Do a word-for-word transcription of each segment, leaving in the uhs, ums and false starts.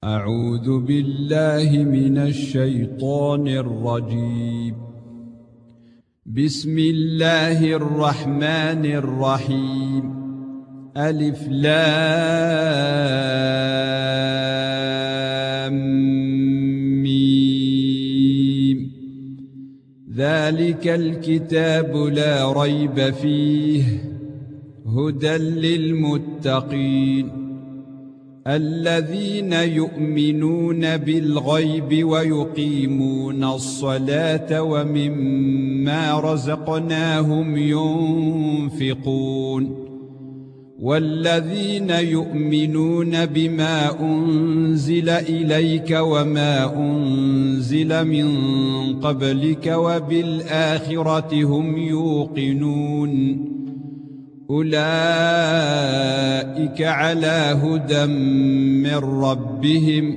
أعوذ بالله من الشيطان الرجيم. بسم الله الرحمن الرحيم. ألف لام ميم. ذلك الكتاب لا ريب فيه هدى للمتقين الذين يؤمنون بالغيب ويقيمون الصلاة ومما رزقناهم ينفقون والذين يؤمنون بما أنزل إليك وما أنزل من قبلك وبالآخرة هم يوقنون أولئك على هدى من ربهم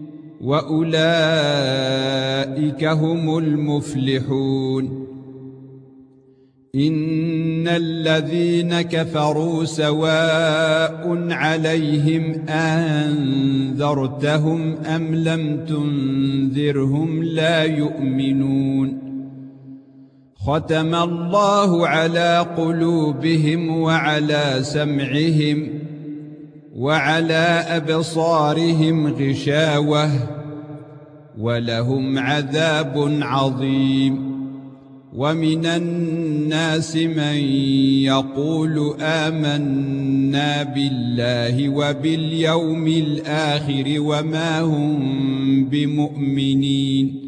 وأولئك هم المفلحون. إن الذين كفروا سواء عليهم أنذرتهم أم لم تنذرهم لا يؤمنون. ختم الله على قلوبهم وعلى سمعهم وعلى أبصارهم غشاوة ولهم عذاب عظيم. ومن الناس من يقول آمنا بالله وباليوم الآخر وما هم بمؤمنين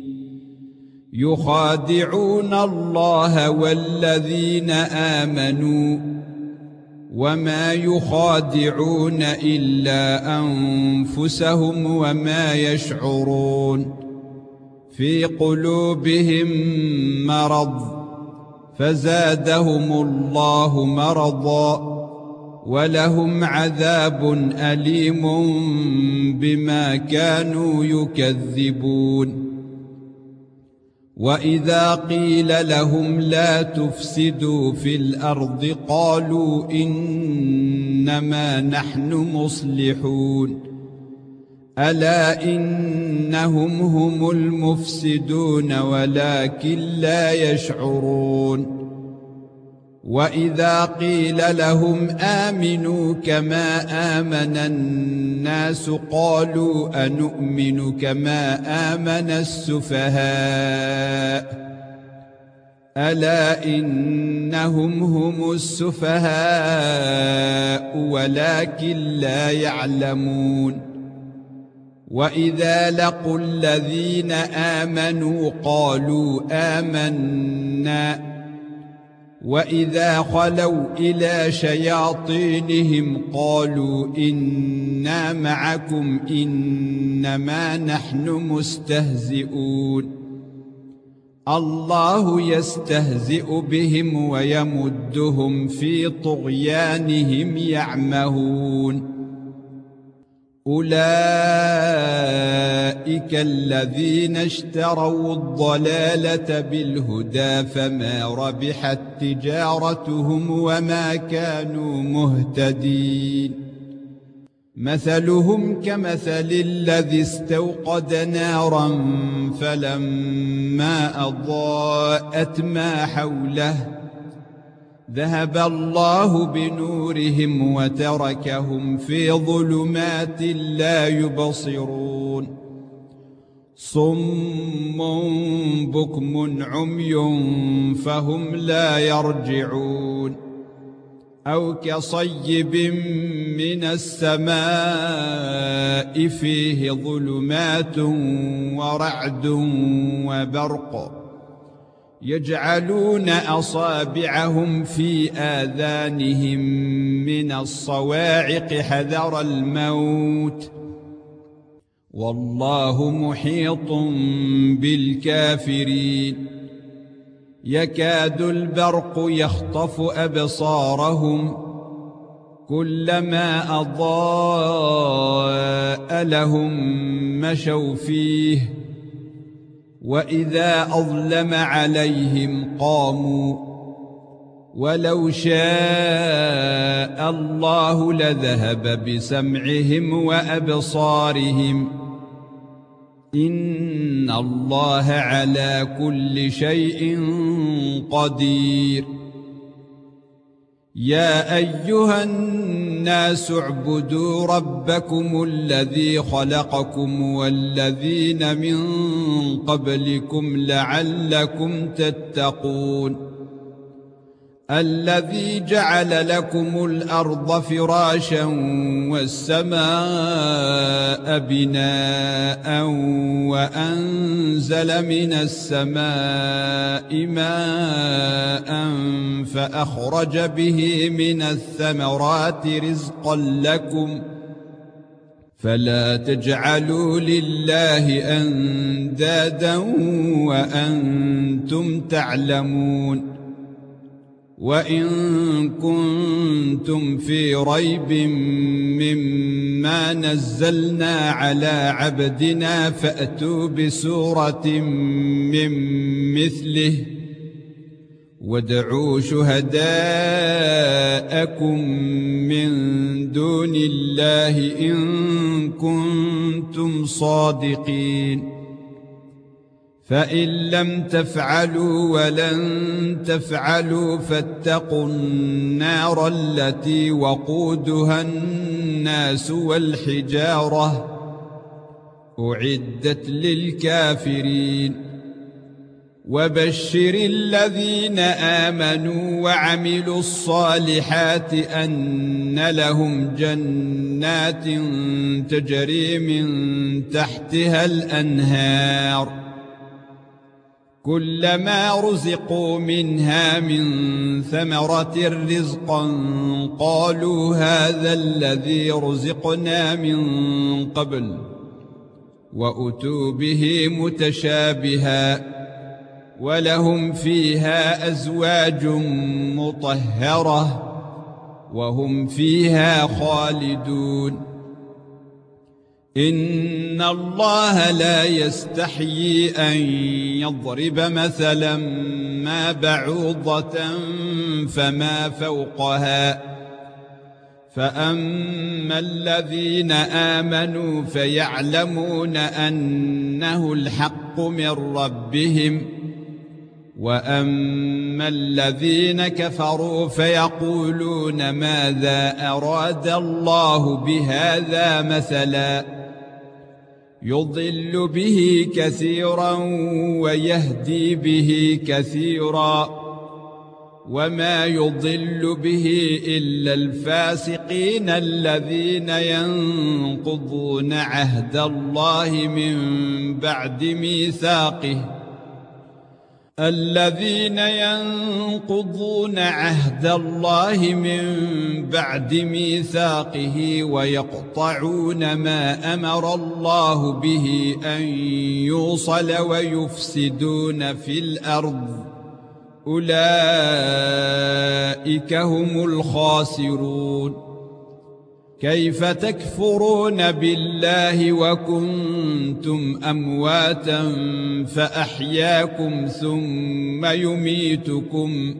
يخادعون الله والذين آمنوا وما يخادعون إلا أنفسهم وما يشعرون. في قلوبهم مرض فزادهم الله مرضا ولهم عذاب أليم بما كانوا يكذبون. وإذا قيل لهم لا تفسدوا في الأرض قالوا إنما نحن مصلحون ألا إنهم هم المفسدون ولكن لا يشعرون. وإذا قيل لهم آمنوا كما آمن الناس قالوا أنؤمن كما آمن السفهاء ألا إنهم هم السفهاء ولكن لا يعلمون. وإذا لقوا الذين آمنوا قالوا آمنا وإذا خلوا إلى شياطينهم قالوا إنا معكم إنما نحن مستهزئون. الله يستهزئ بهم ويمدهم في طغيانهم يعمهون. أولئك الذين اشتروا الضلالة بالهدى فما ربحت تجارتهم وما كانوا مهتدين. مثلهم كمثل الذي استوقد نارا فلما أضاءت ما حوله ذهب الله بنورهم وتركهم في ظلمات لا يبصرون. صم بكم عمي فهم لا يرجعون. أو كصيب من السماء فيه ظلمات ورعد وبرق يجعلون أصابعهم في آذانهم من الصواعق حذر الموت والله محيط بالكافرين. يكاد البرق يخطف أبصارهم كلما أضاء لهم مشوا فيه وإذا أظلم عليهم قاموا ولو شاء الله لذهب بسمعهم وأبصارهم إن الله على كل شيء قدير. يا أيها الناس اعبدوا ربكم الذي خلقكم والذين من قبلكم لعلكم تتقون. الذي جعل لكم الأرض فراشا والسماء بناء وأنزل من السماء ماء فأخرج به من الثمرات رزقا لكم فلا تجعلوا لله أندادا وأنتم تعلمون. وإن كنتم في ريب مما نزلنا على عبدنا فأتوا بسورة من مثله وادعوا شهداءكم من دون الله إن كنتم صادقين. فإن لم تفعلوا ولن تفعلوا فاتقوا النار التي وقودها الناس والحجارة أعدت للكافرين. وبشر الذين آمنوا وعملوا الصالحات أن لهم جنات تجري من تحتها الأنهار كلما رزقوا منها من ثمرة رزقا قالوا هذا الذي رزقنا من قبل وأتوا به متشابها ولهم فيها أزواج مطهرة وهم فيها خالدون. إن الله لا يستحيي أن يضرب مثلا ما بعوضة فما فوقها فأما الذين آمنوا فيعلمون أنه الحق من ربهم وأما الذين كفروا فيقولون ماذا أراد الله بهذا مثلا يضل به كثيرا ويهدي به كثيرا وما يضل به إلا الفاسقين الذين ينقضون عهد الله من بعد ميثاقه الذين ينقضون عهد الله من بعد ميثاقه ويقطعون ما أمر الله به أن يوصل ويفسدون في الأرض أولئك هم الخاسرون. كيف تكفرون بالله وكنتم أمواتا فأحياكم ثم يميتكم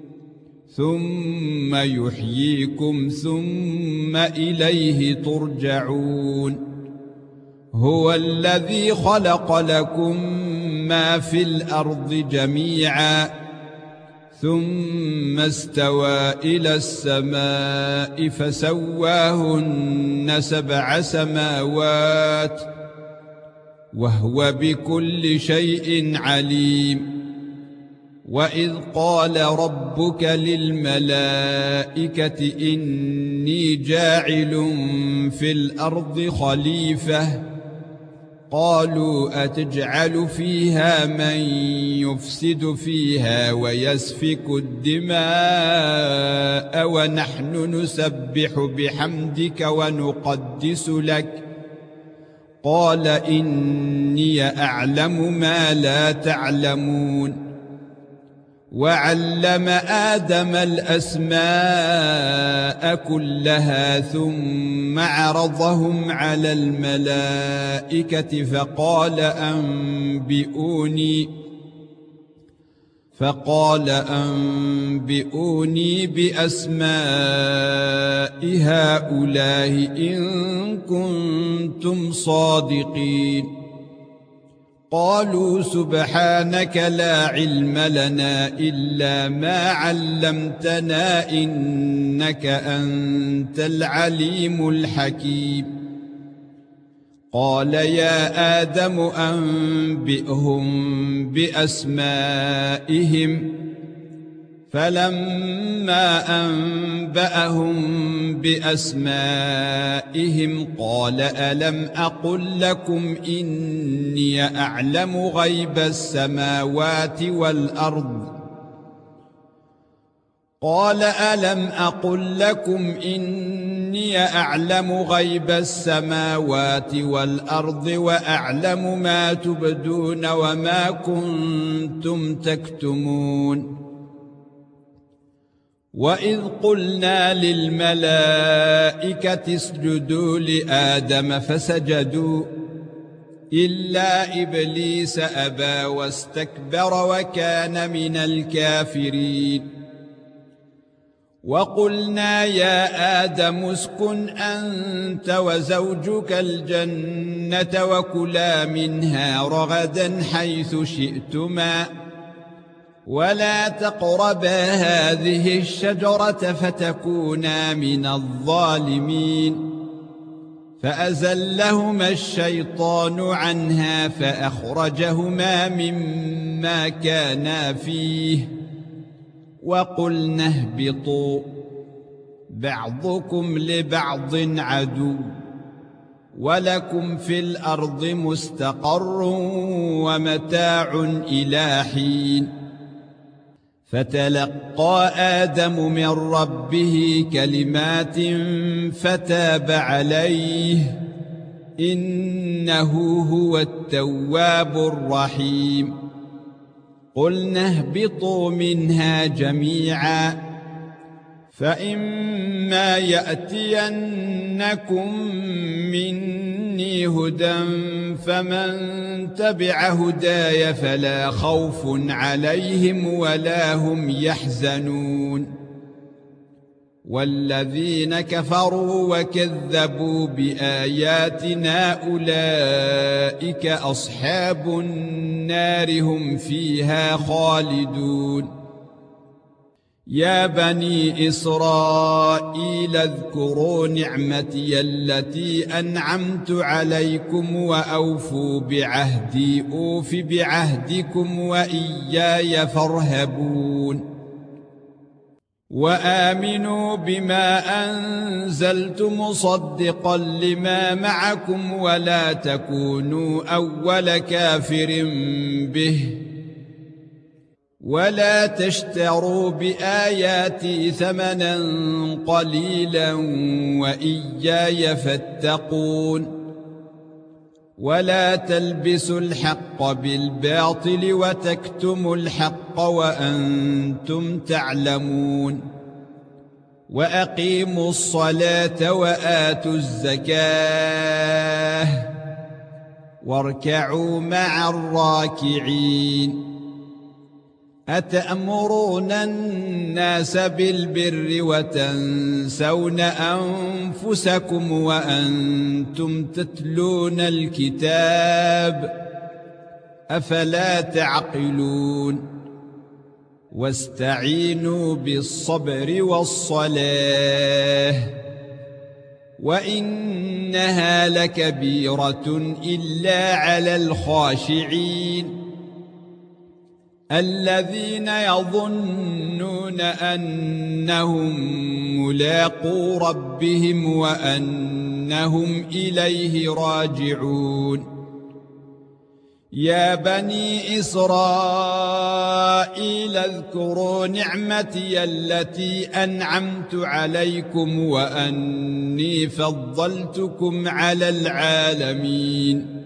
ثم يحييكم ثم إليه ترجعون. هو الذي خلق لكم ما في الأرض جميعا ثم استوى إلى السماء فسواهن سبع سماوات وهو بكل شيء عليم. وإذ قال ربك للملائكة إني جاعل في الأرض خليفة قالوا أتجعل فيها من يفسد فيها ويسفك الدماء ونحن نسبح بحمدك ونقدس لك قال إني أعلم ما لا تعلمون. وعلم آدم الأسماء كلها ثم عرضهم على الملائكة فقال أنبئوني فقال أنبئوني بأسماء هؤلاء إن كنتم صادقين. قالوا سبحانك لا علم لنا إلا ما علمتنا إنك أنت العليم الحكيم قال يا آدم أنبئهم بأسمائهم فلما أنبأهم بأسمائهم قال ألم أقل لكم إني أعلم غيب السماوات والأرض قال ألم أقل لكم إني أعلم غيب السماوات والأرض وأعلم ما تبدون وما كنتم تكتمون وإذ قلنا للملائكة اسجدوا لآدم فسجدوا إلا إبليس أبى واستكبر وكان من الكافرين وقلنا يا آدم اسكن أنت وزوجك الجنة وكلا منها رغدا حيث شئتما ولا تقربا هذه الشجرة فتكونا من الظالمين فأزلهما الشيطان عنها فأخرجهما مما كانا فيه وقلنا اهبطوا بعضكم لبعض عدو ولكم في الأرض مستقر ومتاع إلى حين فتلقى آدم من ربه كلمات فتاب عليه إنه هو التواب الرحيم قلنا اهبطوا منها جميعا فإما يأتينكم مني هدى فمن تبع هداي فلا خوف عليهم ولا هم يحزنون والذين كفروا وكذبوا بآياتنا أولئك أصحاب النار هم فيها خالدون يا بني إسرائيل اذكروا نعمتي التي أنعمت عليكم وأوفوا بعهدي أوف بعهدكم وإياي فارهبون وآمنوا بما أنزلت مصدقا لما معكم ولا تكونوا أول كافر به ولا تشتروا بآياتي ثمنا قليلا وإياي فاتقون ولا تلبسوا الحق بالباطل وتكتموا الحق وأنتم تعلمون وأقيموا الصلاة وآتوا الزكاة واركعوا مع الراكعين أتأمرون الناس بالبر وتنسون أنفسكم وأنتم تتلون الكتاب أفلا تعقلون واستعينوا بالصبر والصلاة وإنها لكبيرة إلا على الخاشعين الذين يظنون أنهم ملاقو ربهم وأنهم إليه راجعون يا بني إسرائيل اذكروا نعمتي التي أنعمت عليكم وأني فضلتكم على العالمين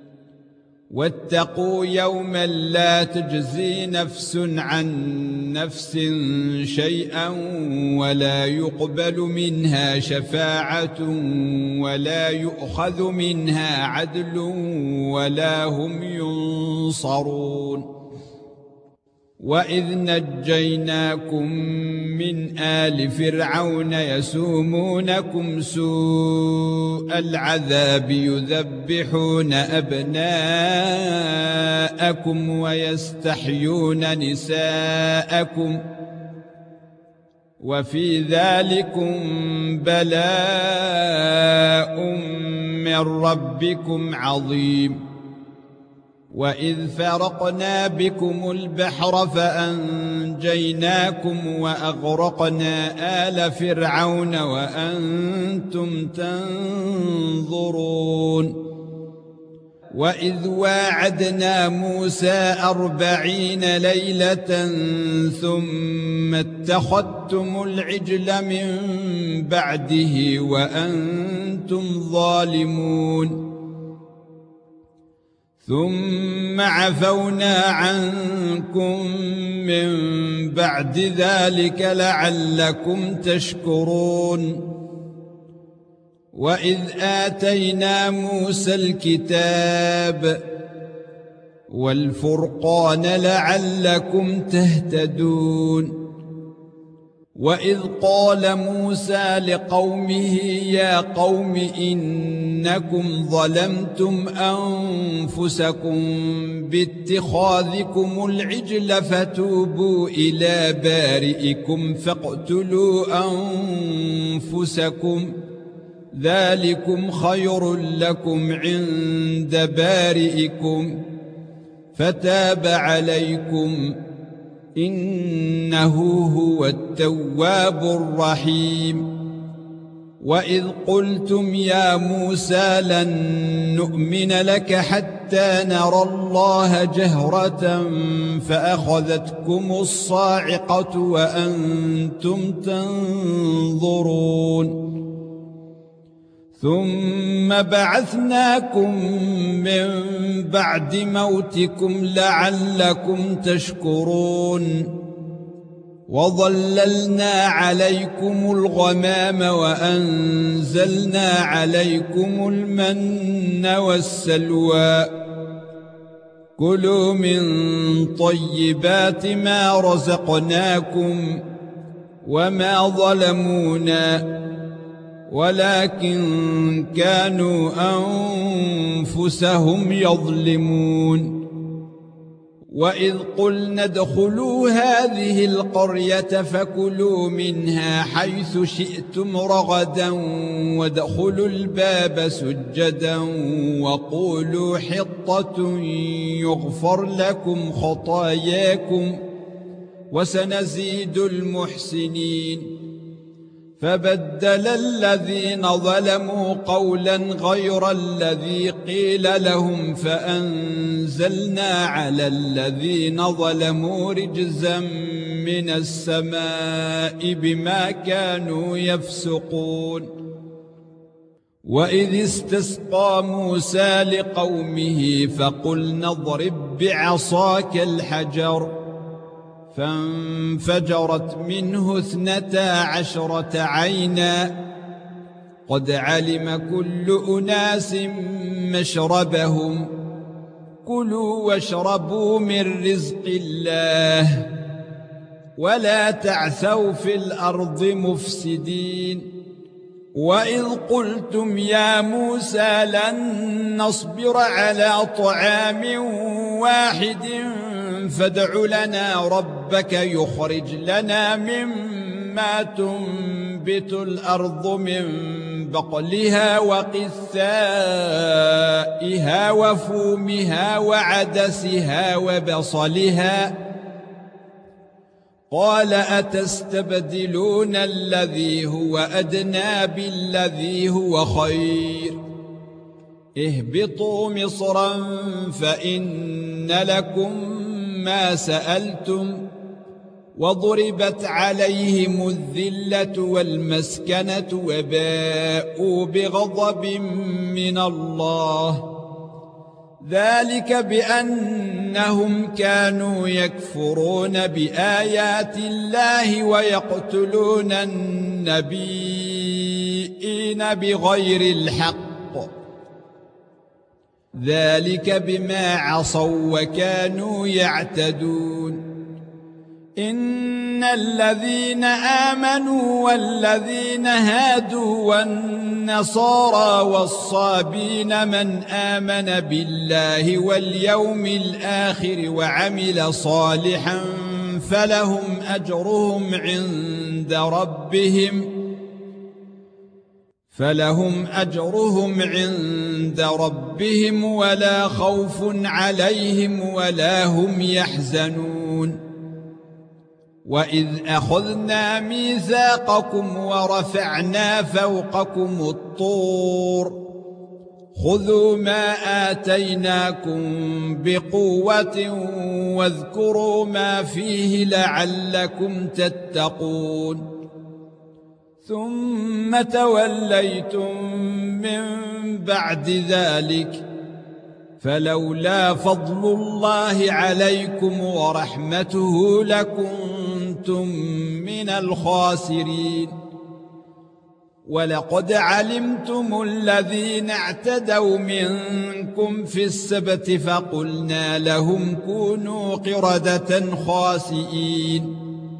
واتقوا يوما لا تجزي نفس عن نفس شيئا ولا يقبل منها شفاعة ولا يؤخذ منها عدل ولا هم ينصرون وإذ نجيناكم من آل فرعون يسومونكم سوء العذاب يذبحون أبناءكم ويستحيون نساءكم وفي ذلكم بلاء من ربكم عظيم. وإذ فرقنا بكم البحر فأنجيناكم وأغرقنا آل فرعون وأنتم تنظرون. وإذ واعدنا موسى أربعين ليلة ثم اتخذتم العجل من بعده وأنتم ظالمون ثم عفونا عنكم من بعد ذلك لعلكم تشكرون. وإذ آتينا موسى الكتاب والفرقان لعلكم تهتدون. وإذ قال موسى لقومه يا قوم إنكم ظلمتم أنفسكم باتخاذكم العجل فتوبوا إلى بارئكم فاقتلوا أنفسكم ذلكم خير لكم عند بارئكم فتاب عليكم إنه هو التواب الرحيم. وإذ قلتم يا موسى لن نؤمن لك حتى نرى الله جهرة فأخذتكم الصاعقة وأنتم تنظرون ثم بعثناكم من بعد موتكم لعلكم تشكرون. وظللنا عليكم الغمام وأنزلنا عليكم المن والسلوى كلوا من طيبات ما رزقناكم وما ظلمونا ولكن كانوا أنفسهم يظلمون. وإذ قلنا ادخلوا هذه القرية فكلوا منها حيث شئتم رغدا وادخلوا الباب سجدا وقولوا حطة يغفر لكم خطاياكم وسنزيد المحسنين. فبدل الذين ظلموا قولا غير الذي قيل لهم فأنزلنا على الذين ظلموا رجزا من السماء بما كانوا يفسقون. وإذ استسقى موسى لقومه فقلنا اضرب بعصاك الحجر فانفجرت منه اثنتا عشرة عينا قد علم كل أناس مشربهم كلوا واشربوا من رزق الله ولا تعثوا في الأرض مفسدين. وإذ قلتم يا موسى لن نصبر على طعام واحد فادع لنا ربك يخرج لنا مما تنبت الأرض من بقلها وقثائها وفومها وعدسها وبصلها قال أتستبدلون الذي هو أدنى بالذي هو خير اهبطوا مصرا فإن لكم ما سألتم وضربت عليهم الذلة والمسكنة وباءوا بغضب من الله ذلك بأنهم كانوا يكفرون بآيات الله ويقتلون النبيين بغير الحق ذلك بما عصوا وكانوا يعتدون. إن الذين آمنوا والذين هادوا والنصارى والصابين من آمن بالله واليوم الآخر وعمل صالحا فلهم أجرهم عند ربهم فلهم أجرهم عند ربهم ولا خوف عليهم ولا هم يحزنون وإذ أخذنا ميثاقكم ورفعنا فوقكم الطور خذوا ما آتيناكم بقوة واذكروا ما فيه لعلكم تتقون ثم توليتم من بعد ذلك فلولا فضل الله عليكم ورحمته لكنتم من الخاسرين ولقد علمتم الذين اعتدوا منكم في السبت فقلنا لهم كونوا قردة خاسئين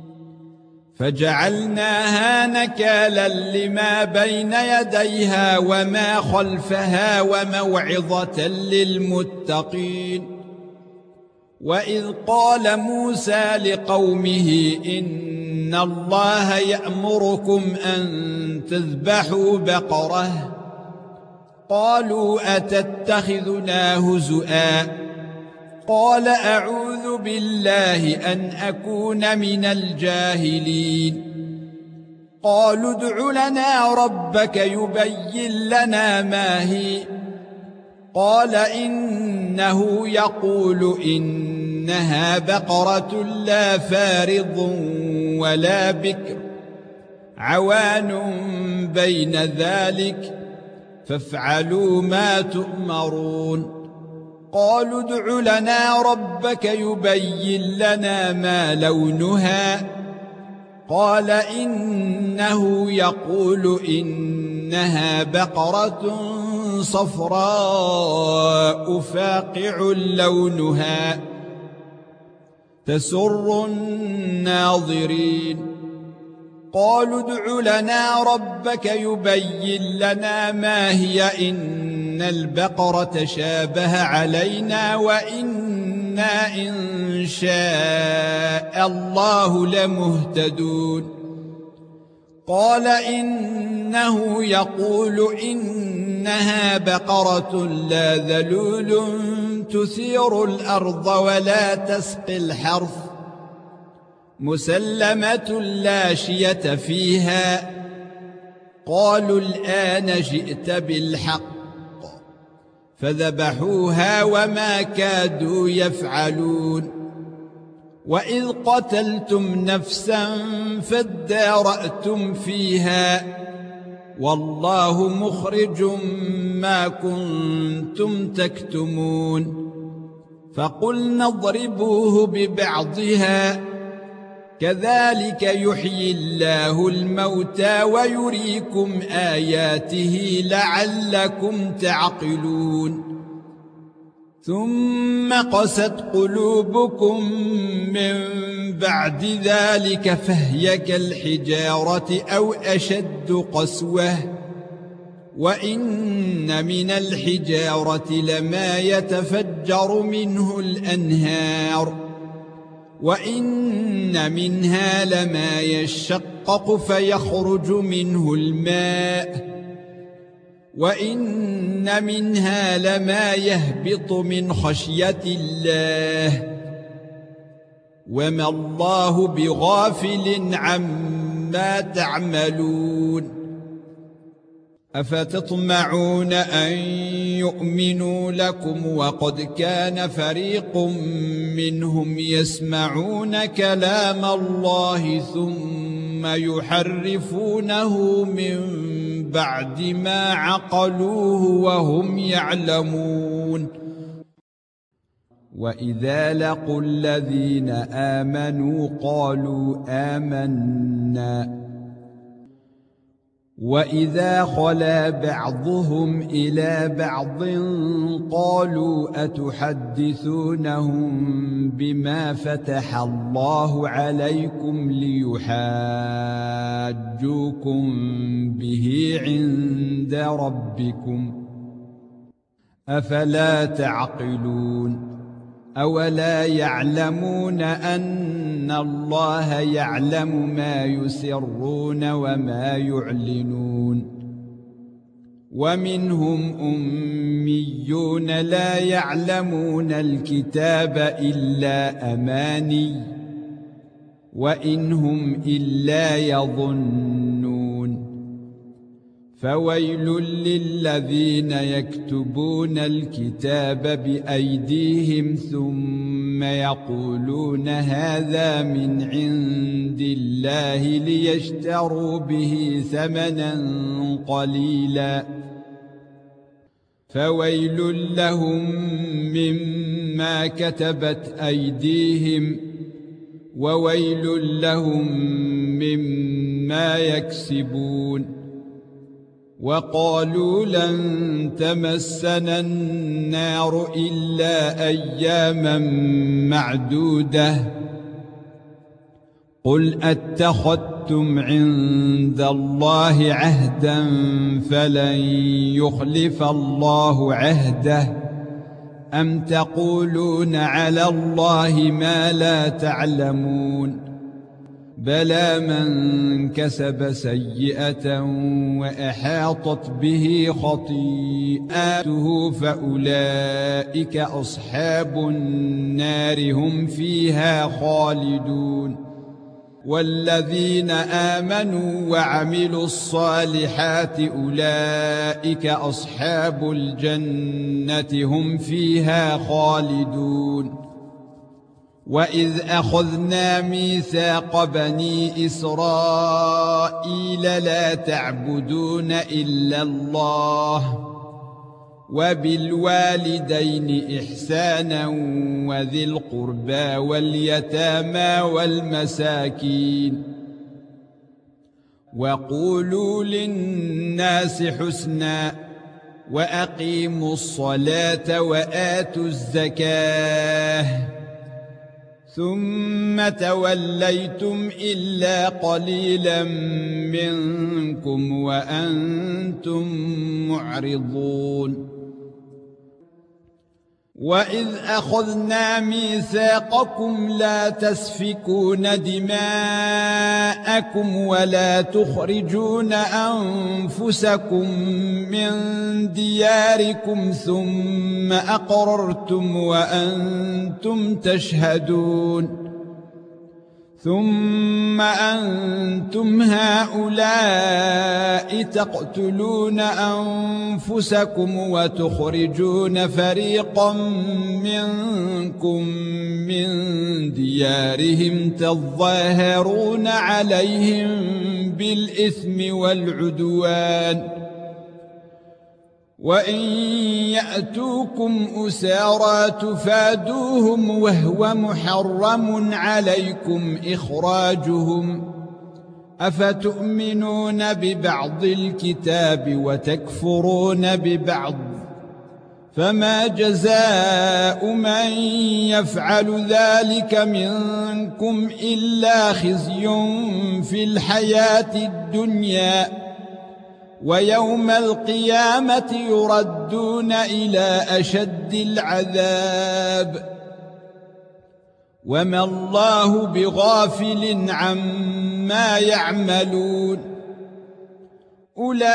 فجعلناها نكالا لما بين يديها وما خلفها وموعظة للمتقين وإذ قال موسى لقومه إن الله يأمركم أن تذبحوا بقرة قالوا أتتخذنا هزؤا قال أعوذ بالله أن أكون من الجاهلين قالوا ادع لنا ربك يبين لنا ما هي قال إنه يقول إنها بقرة لا فارض ولا بكر عوان بين ذلك فافعلوا ما تؤمرون قالوا ادع لنا ربك يبين لنا ما لونها قال إنه يقول إنها بقرة صفراء فاقع لونها تسر الناظرين قالوا ادع لنا ربك يبين لنا ما هي إن البقرة شابه علينا وإنا إن شاء الله لمهتدون قال إنه يقول إنها بقرة لا ذلول تثير الأرض ولا تسقي الحرث مسلمة لا شية فيها قالوا الآن جئت بالحق فذبحوها وما كادوا يفعلون وإذ قتلتم نفسا فادارأتم فيها والله مخرج ما كنتم تكتمون فقلنا اضربوه ببعضها كذلك يحيي الله الموتى ويريكم آياته لعلكم تعقلون ثم قست قلوبكم من بعد ذلك فهي كالحجارة أو أشد قسوة وإن من الحجارة لما يتفجر منه الأنهار وإن منها لما يشقق فيخرج منه الماء وإن منها لما يهبط من خشية الله وما الله بغافل عما تعملون أفتطمعون أن يؤمنوا لكم وقد كان فريق منهم يسمعون كلام الله ثم يحرفونه من بعد ما عقلوه وهم يعلمون وإذا لقوا الذين آمنوا قالوا آمنا وإذا خلا بعضهم إلى بعض قالوا أتحدثونهم بما فتح الله عليكم ليحاجوكم به عند ربكم أفلا تعقلون أولا يعلمون أن الله يعلم ما يسرون وما يعلنون ومنهم أميون لا يعلمون الكتاب إلا أماني وإن هم إلا يظنون فويل للذين يكتبون الكتاب بأيديهم ثم يقولون هذا من عند الله ليشتروا به ثمنا قليلا فويل لهم مما كتبت أيديهم وويل لهم مما يكسبون وقالوا لن تمسنا النار إلا أياما معدودة قل أتخذتم عند الله عهدا فلن يخلف الله عهده أم تقولون على الله ما لا تعلمون بلى من كسب سيئة وأحاطت به خطيئاته فأولئك أصحاب النار هم فيها خالدون والذين آمنوا وعملوا الصالحات أولئك أصحاب الجنة هم فيها خالدون وإذ أخذنا ميثاق بني إسرائيل لا تعبدون إلا الله وبالوالدين إحسانا وذي القربى واليتامى والمساكين وقولوا للناس حسنا وأقيموا الصلاة وآتوا الزكاة ثم توليتم إلا قليلا منكم وأنتم معرضون وإذ أخذنا ميثاقكم لا تسفكون دماءكم ولا تخرجون أنفسكم من دياركم ثم أقررتم وأنتم تشهدون ثم أنتم هؤلاء تقتلون أنفسكم وتخرجون فريقا منكم من ديارهم تظاهرون عليهم بالإثم والعدوان وإن يأتوكم أسارى تفادوهم وهو محرم عليكم إخراجهم أفتؤمنون ببعض الكتاب وتكفرون ببعض فما جزاء من يفعل ذلك منكم إلا خزي في الحياة الدنيا ويوم القيامة يردون إلى أشد العذاب وما الله بغافل عما يعملون أولئك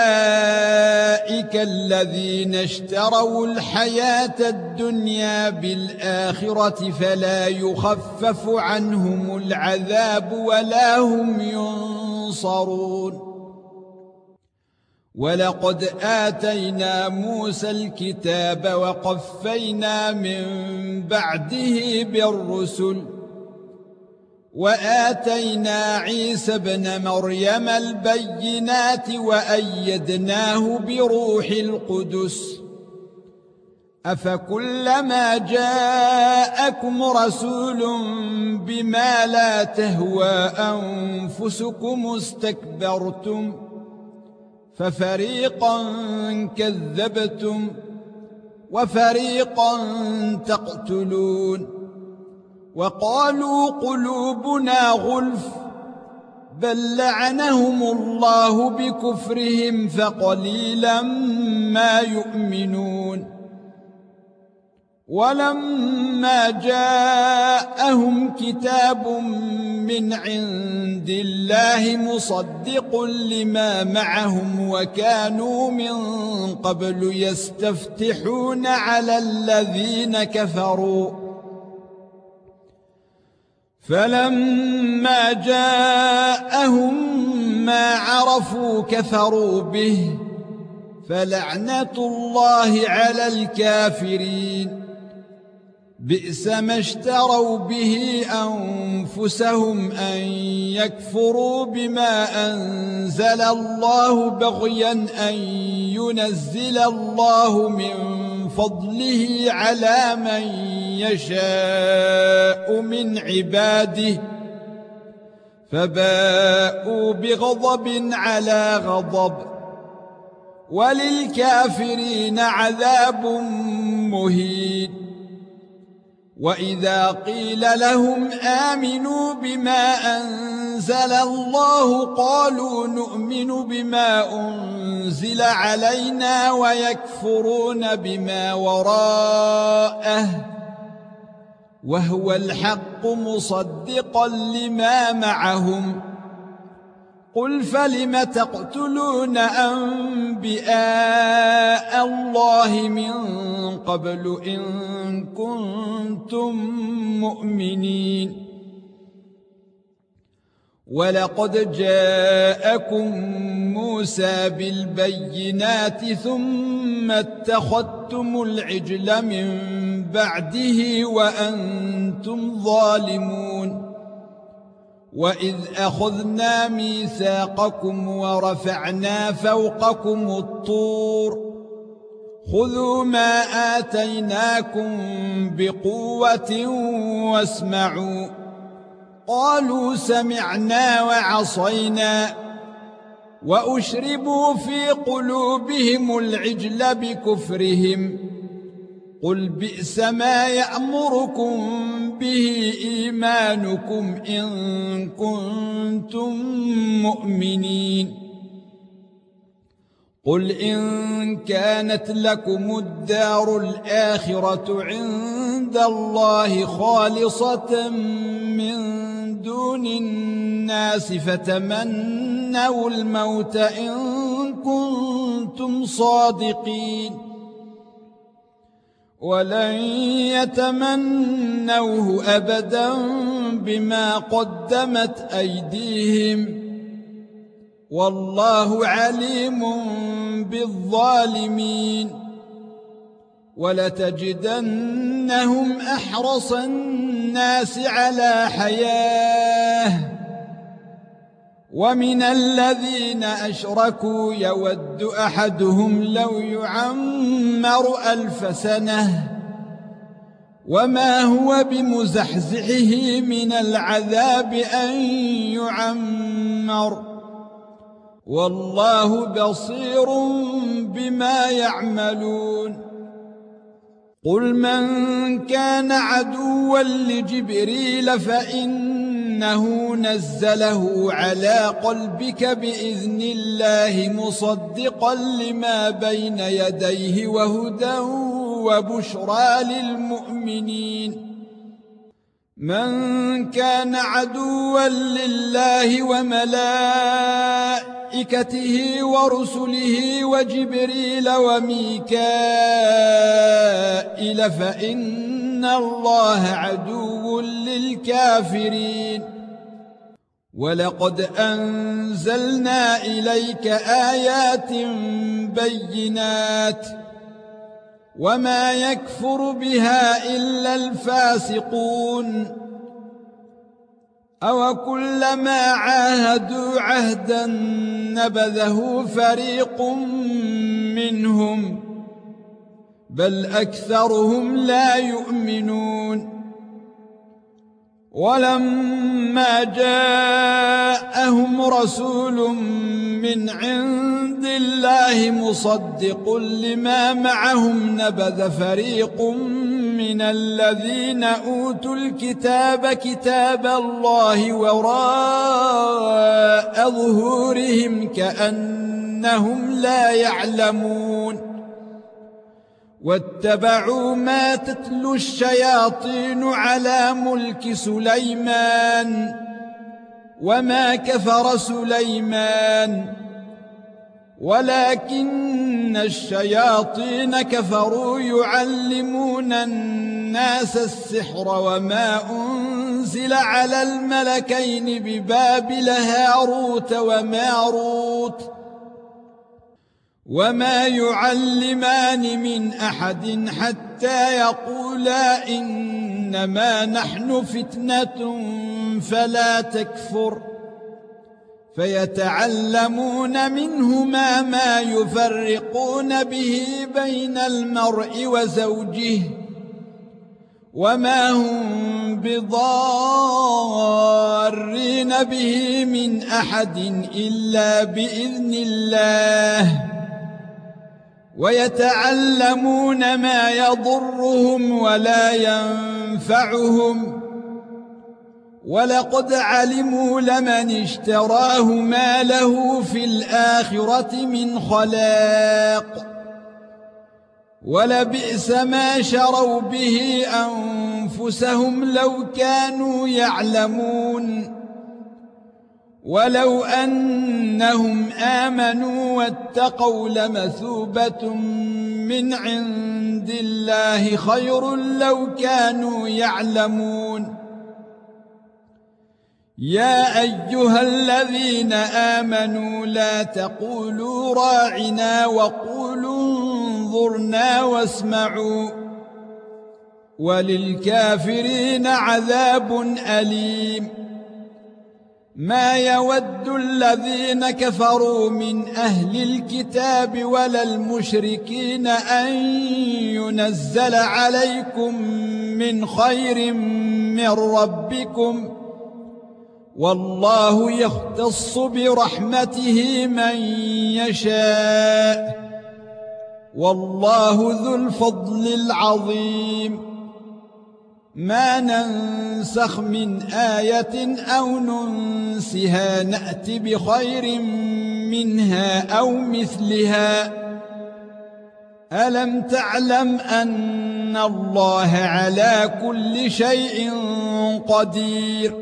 الذين اشتروا الحياة الدنيا بالآخرة فلا يخفف عنهم العذاب ولا هم ينصرون ولقد آتينا موسى الكتاب وقفينا من بعده بالرسل وآتينا عيسى ابن مريم البينات وأيدناه بروح القدس أفكلما جاءكم رسول بما لا تهوى أنفسكم استكبرتم ففريقا كذبتم وفريقا تقتلون وقالوا قلوبنا غلف بل لعنهم الله بكفرهم فقليلا ما يؤمنون ولما جاءهم كتاب من عند الله مصدق لما معهم وكانوا من قبل يستفتحون على الذين كفروا فلما جاءهم ما عرفوا كفروا به فلعنة الله على الكافرين بئس ما اشتروا به أنفسهم أن يكفروا بما أنزل الله بغيا أن ينزل الله من فضله على من يشاء من عباده فباءوا بغضب على غضب وللكافرين عذاب مهين وإذا قيل لهم آمنوا بما أنزل الله قالوا نؤمن بما أنزل علينا ويكفرون بما وراءه وهو الحق مصدقا لما معهم قل فلم تقتلون أنبياء الله من قبل إن كنتم مؤمنين ولقد جاءكم موسى بالبينات ثم اتخذتم العجل من بعده وأنتم ظالمون وَإِذْ أَخَذْنَا مِيثَاقَكُمْ وَرَفَعْنَا فَوْقَكُمُ الطُّورَ خُذُوا مَا آتَيْنَاكُمْ بِقُوَّةٍ وَاسْمَعُوا قَالُوا سَمِعْنَا وَعَصَيْنَا وَأُشْرِبُوا فِي قُلُوبِهِمُ الْعِجْلَ بِكُفْرِهِمْ قُلْ بِئْسَ مَا يَأْمُرُكُمْ بِهِ إِيمَانُكُمْ إِن كُنتُم مُّؤْمِنِينَ قُلْ إِن كَانَتْ لَكُمُ الدَّارُ الْآخِرَةُ عِندَ اللَّهِ خَالِصَةً مِّن دُونِ النَّاسِ فَتَمَنَّوُا الْمَوْتَ إِن كُنتُمْ صَادِقِينَ ولن يتمنوه أبدا بما قدمت أيديهم والله عليم بالظالمين ولتجدنهم أحرص الناس على حياة ومن الذين أشركوا يود أحدهم لو يعمر ألف سنة وما هو بمزحزحه من العذاب أن يعمر والله بصير بما يعملون قل من كان عدوا لجبريل فإنه نزله على قلبك بإذن الله مصدقا لما بين يديه وهدى وبشرى للمؤمنين من كان عدوا لله وملائكته ورسله وجبريل وميكائيل فإن الله عدو للكافرين ولقد أنزلنا إليك آيات بينات وما يكفر بها إلا الفاسقون أو كلما عاهدوا عهدا نبذه فريق منهم بل أكثرهم لا يؤمنون ولما جاءهم رسول من عند الله مصدق لما معهم نبذ فريق من الذين أوتوا الكتاب كتاب الله وراء ظهورهم كأنهم لا يعلمون واتبعوا ما تتلو الشياطين على ملك سليمان وما كفر سليمان ولكن الشياطين كفروا يعلمون الناس السحر وما أنزل على الملكين ببابل هاروت وماروت وما يعلمان من أحد حتى يقولا إنما نحن فتنة فلا تكفر فيتعلمون منهما ما يفرقون به بين المرء وزوجه وما هم بضارين به من أحد إلا بإذن الله ويتعلمون ما يضرهم ولا ينفعهم ولقد علموا لمن اشتراه ما له في الآخرة من خلاق ولبئس ما شروا به أنفسهم لو كانوا يعلمون ولو أنهم آمنوا واتقوا لمثوبة من عند الله خير لو كانوا يعلمون يا أيها الذين آمنوا لا تقولوا راعنا وقولوا انظرنا واسمعوا وللكافرين عذاب أليم ما يود الذين كفروا من أهل الكتاب ولا المشركين أن ينزل عليكم من خير من ربكم والله يختص برحمته من يشاء والله ذو الفضل العظيم ما ننسخ من آية أو ننسها نأتي بخير منها أو مثلها ألم تعلم أن الله على كل شيء قدير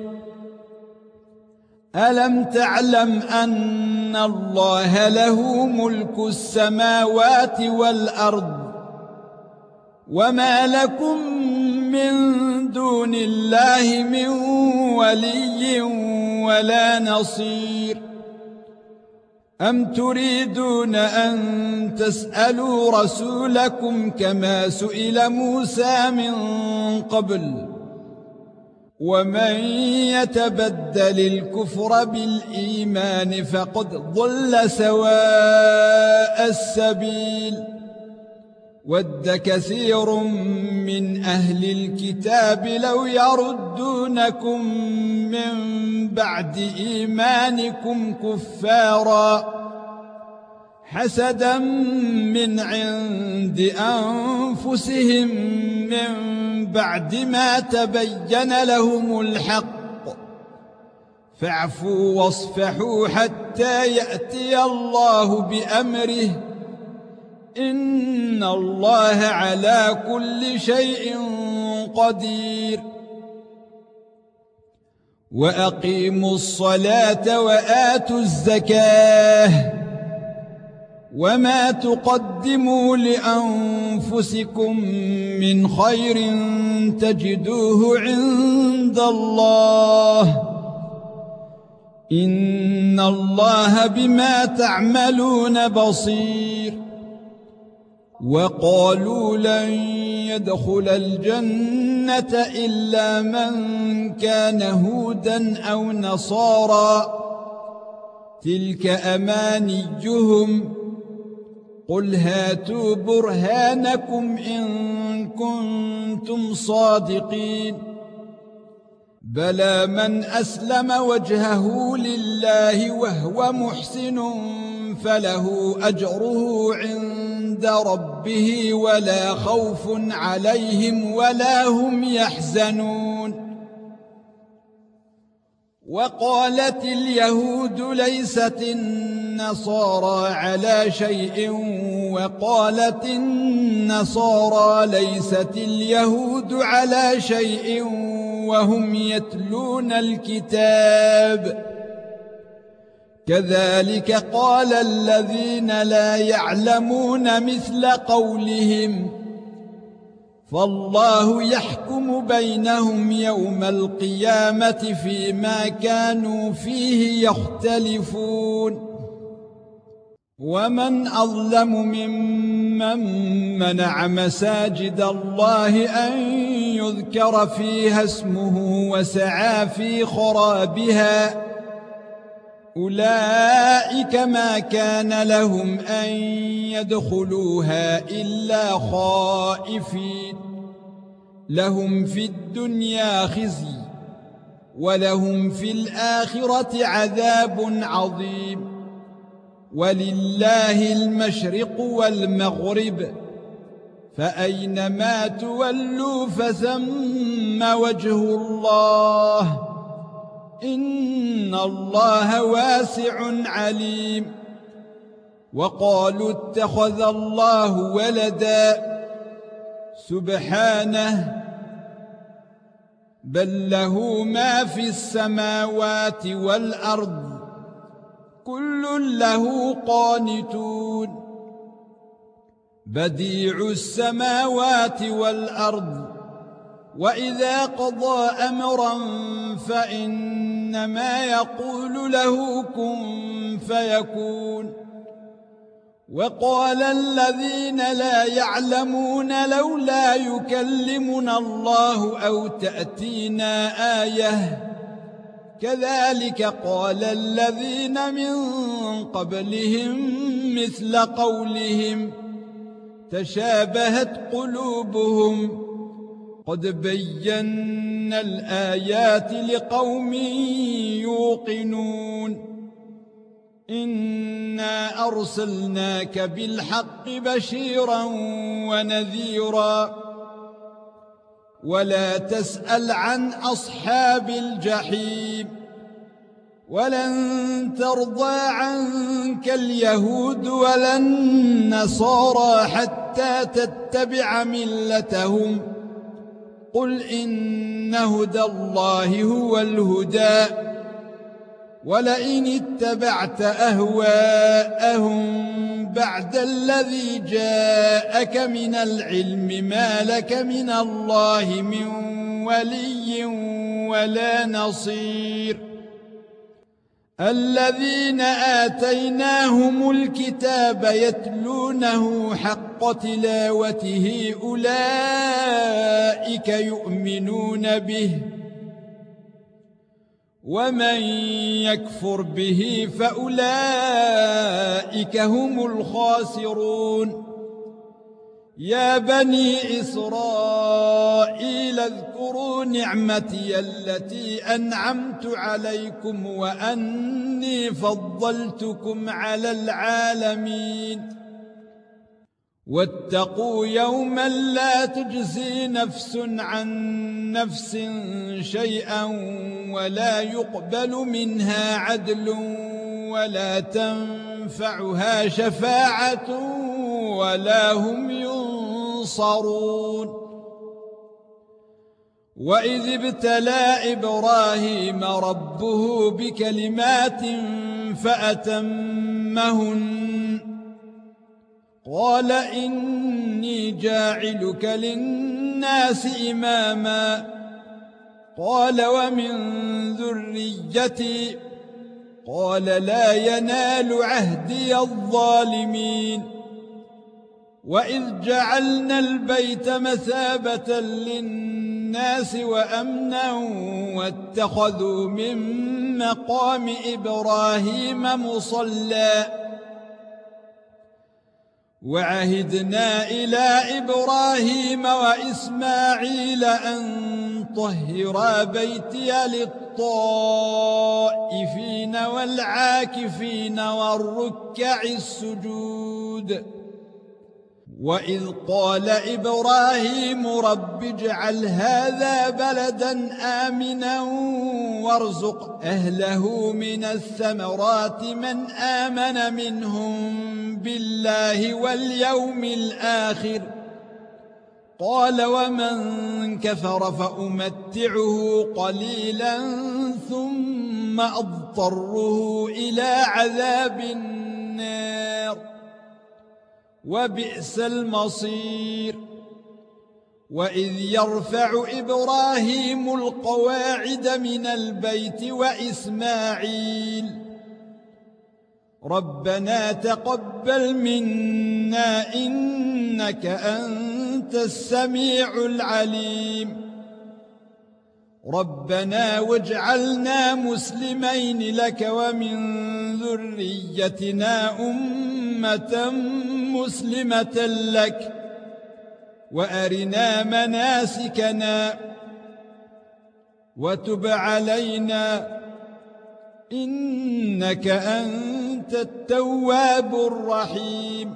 ألم تعلم أن الله له ملك السماوات والأرض وما لكم من دون الله من ولي ولا نصير أم تريدون أن تسألوا رسولكم كما سئل موسى من قبل ومن يتبدل الكفر بالإيمان فقد ضل سواء السبيل ود كثير من أهل الكتاب لو يردونكم من بعد إيمانكم كفارا حسدا من عند أنفسهم من بعد ما تبين لهم الحق فاعفوا واصفحوا حتى يأتي الله بأمره إن الله على كل شيء قدير وأقيموا الصلاة وآتوا الزكاة وما تقدموا لأنفسكم من خير تجدوه عند الله إن الله بما تعملون بصير وقالوا لن يدخل الجنة إلا من كان هودا أو نصارى تلك أمانيهم قل هاتوا برهانكم إن كنتم صادقين بلى من أسلم وجهه لله وهو محسن فله أجره عند ربه ولا خوف عليهم ولا هم يحزنون. وقالت اليهود ليست النصارى على شيء وقالت النصارى ليست اليهود على شيء وهم يتلون الكتاب. كذلك قال الذين لا يعلمون مثل قولهم فالله يحكم بينهم يوم القيامة فيما كانوا فيه يختلفون. ومن أظلم ممن منع مساجد الله أن يذكر فيها اسمه وسعى في خرابها أولئك ما كان لهم أن يدخلوها إلا خائفين لهم في الدنيا خزي ولهم في الآخرة عذاب عظيم. ولله المشرق والمغرب فأينما تولوا فثم وجه الله إن الله واسع عليم. وقالوا اتخذ الله ولدا سبحانه بل له ما في السماوات والأرض كل له قانتون. بديع السماوات والأرض وإذا قضى أمرا فإنما يقول له كن فيكون. وقال الذين لا يعلمون لولا يكلمنا الله أو تأتينا آية كذلك قال الذين من قبلهم مثل قولهم تشابهت قلوبهم قد بينا الآيات لقوم يوقنون. إنا أرسلناك بالحق بشيرا ونذيرا ولا تسأل عن أصحاب الجحيم. ولن ترضى عنك اليهود ولا النصارى حتى تتبع ملتهم قل إن هدى الله هو الهدى ولئن اتبعت أهواءهم بعد الذي جاءك من العلم ما لك من الله من ولي ولا نصير. الذين آتيناهم الكتاب يتلونه حق تلاوته أولئك يؤمنون به ومن يكفر به فأولئك هم الخاسرون. يا بني إسرائيل اذكروا نعمتي التي أنعمت عليكم وأني فضلتكم على العالمين. واتقوا يوما لا تجزي نفس عن نفس شيئا ولا يقبل منها عدل ولا تنفعها شفاعة ولا هم ينصرون. وإذ ابتلى إبراهيم ربه بكلمات فأتمهن قال إني جاعلك للناس إماما قال ومن ذريتي قال لا ينال عهدي الظالمين. وإذ جعلنا البيت مثابة للناس وأمنا واتخذوا من مقام إبراهيم مصلى وعهدنا إلى إبراهيم وإسماعيل أن طهرا بيتي للطائفين والعاكفين والركع السجود. وإذ قال إبراهيم رب اجعل هذا بلدا آمنا وارزق أهله من الثمرات من آمن منهم بالله واليوم الآخر قال ومن كفر فأمتعه قليلا ثم أضطره إلى عذاب النار وبئس المصير. وإذ يرفع إبراهيم القواعد من البيت وإسماعيل ربنا تقبل منا إنك أنت السميع العليم ربنا واجعلنا مسلمين لك ومن ذريتنا أمة مسلمة لك وأرنا مناسكنا وتب علينا إنك أنت التواب الرحيم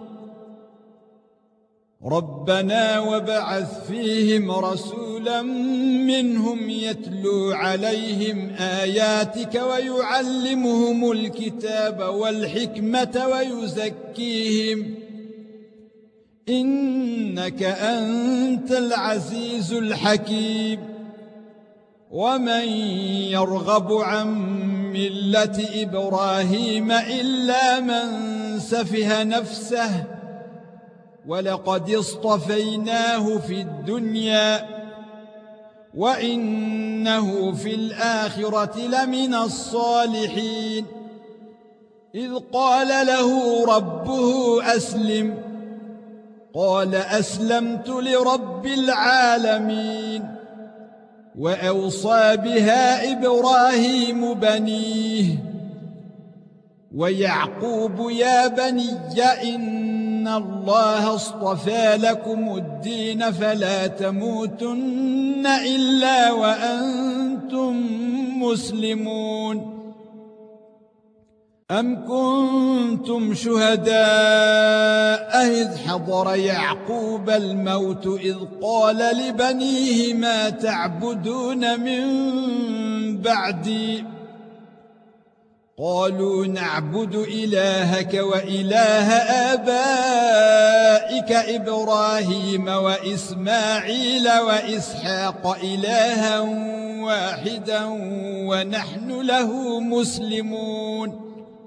ربنا وابعث فيهم رسولا منهم يتلو عليهم آياتك ويعلمهم الكتاب والحكمة ويزكيهم إنك أنت العزيز الحكيم. ومن يرغب عن ملة إبراهيم إلا من سفه نفسه ولقد اصطفيناه في الدنيا وإنه في الآخرة لمن الصالحين إذ قال له ربه أسلم قال أسلمت لرب العالمين وأوصى بها إبراهيم بنيه ويعقوب يا بني إن الله اصطفى لكم الدين فلا تموتن إلا وأنتم مسلمون. أم كنتم شهداء إذ حضر يعقوب الموت إذ قال لبنيه ما تعبدون من بعدي قالوا نعبد إلهك وإله آبائك إبراهيم وإسماعيل وإسحاق إلها واحدا ونحن له مسلمون.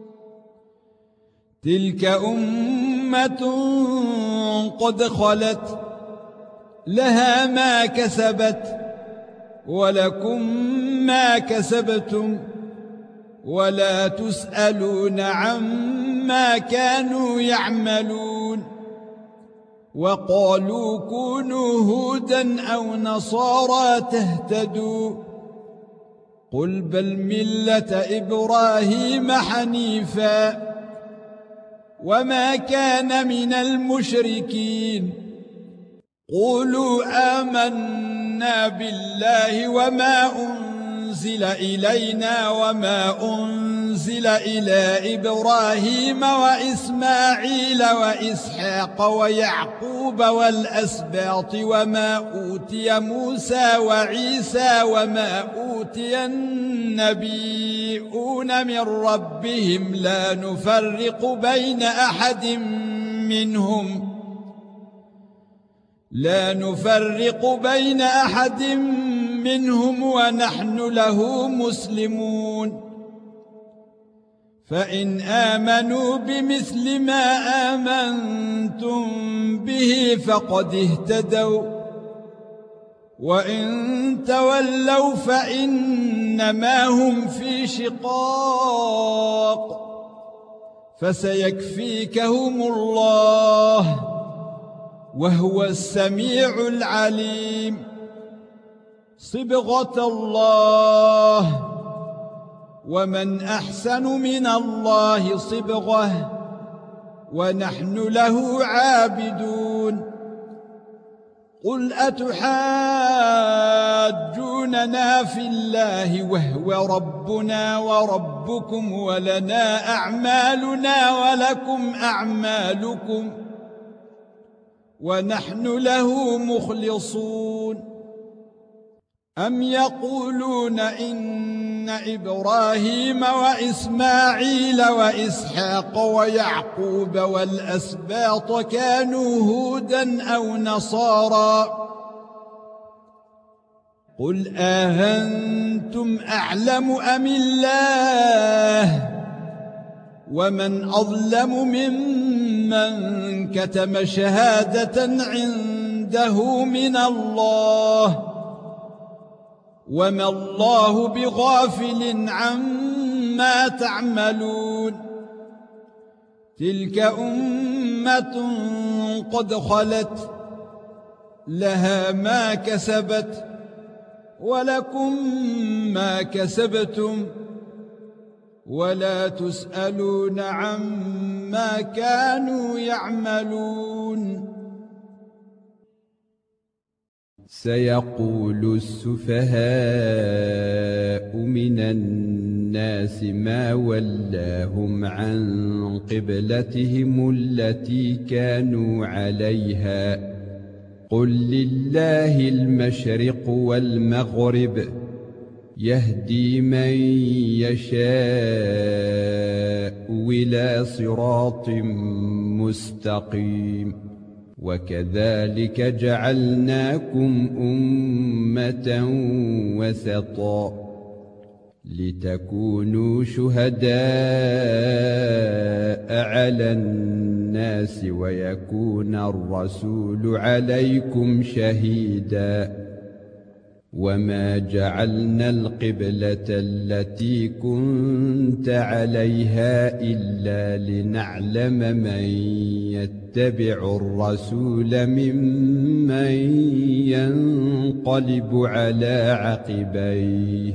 تلك أمة قد خلت لها ما كسبت ولكم ما كسبتم ولا تسألون عما كانوا يعملون. وقالوا كونوا هودا أو نصارى تهتدوا قل بل ملة إبراهيم حنيفا وما كان من المشركين. قولوا آمنا بالله وما أنزل إلينا وما أنزل إلى إبراهيم وإسماعيل وإسحاق ويعقوب والأسباط وما أوتي موسى وعيسى وما أوتي النبيون من ربهم لا نفرق بين أحد منهم لا نفرق بين أحد منهم ونحن له مسلمون. فإن آمنوا بمثل ما آمنتم به فقد اهتدوا وإن تولوا فإنما هم في شقاق فسيكفيكهم الله وهو السميع العليم. صبغة الله ومن أحسن من الله صبغة ونحن له عابدون قل أتحاجوننا في الله وهو ربنا وربكم ولنا أعمالنا ولكم أعمالكم ونحن له مخلصون أم يقولون إن إبراهيم وإسماعيل وإسحاق ويعقوب والأسباط كانوا هودا أو نصارى قل أأنتم أعلم أم الله ومن أظلم ممن كتم شهادة عنده من الله وما الله بغافل عما تعملون تلك أمة قد خلت لها ما كسبت ولكم ما كسبتم ولا تسألون عما كانوا يعملون سيقول السفهاء من الناس ما ولاهم عن قبلتهم التي كانوا عليها قل لله المشرق والمغرب يهدي من يشاء إلى صراط مستقيم وكذلك جعلناكم أمة وسطا لتكونوا شهداء على الناس ويكون الرسول عليكم شهيدا وما جعلنا القبلة التي كنت عليها إلا لنعلم من يتبع الرسول ممن ينقلب على عقبيه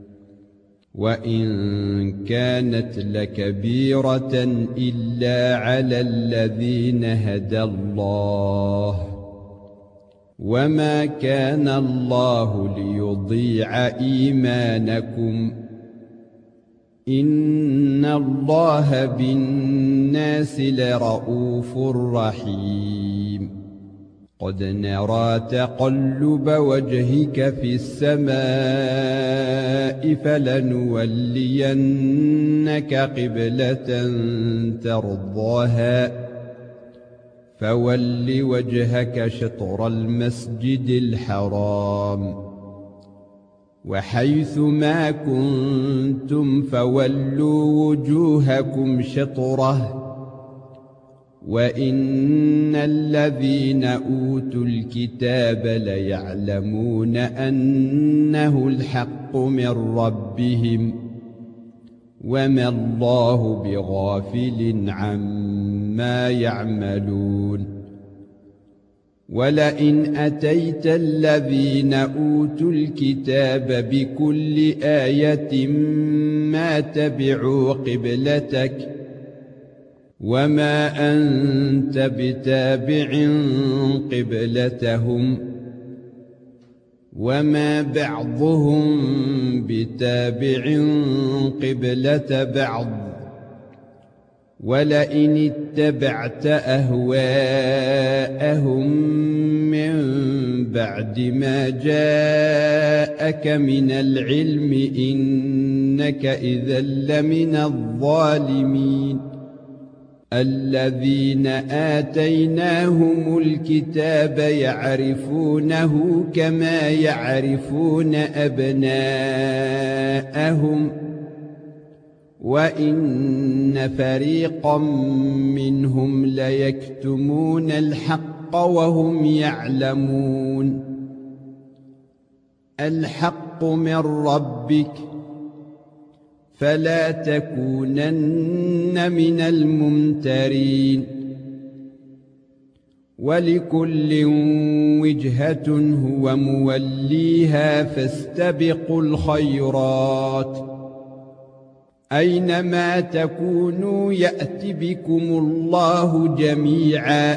وإن كانت لكبيرة إلا على الذين هدى الله وما كان الله ليضيع إيمانكم إن الله بالناس لرءوف رحيم قد نرى تقلب وجهك في السماء فلنولينك قبلة ترضاها فول وجهك شطر المسجد الحرام وحيث ما كنتم فولوا وجوهكم شطره وإن الذين أوتوا الكتاب ليعلمون أنه الحق من ربهم وما الله بغافل عما يعملون ولئن أتيت الذين أوتوا الكتاب بكل آية ما تبعوا قبلتك وما أنت بتابع قبلتهم وما بعضهم بتابع قبلة بعض ولئن اتبعت أهواءهم من بعد ما جاءك من العلم إنك إذا لمن الظالمين الذين آتيناهم الكتاب يعرفونه كما يعرفون أبناءهم وإن فريقا منهم ليكتمون الحق وهم يعلمون الحق من ربك فلا تكونن من الممترين ولكل وجهة هو موليها فاستبقوا الخيرات أينما تكونوا يأت بكم الله جميعا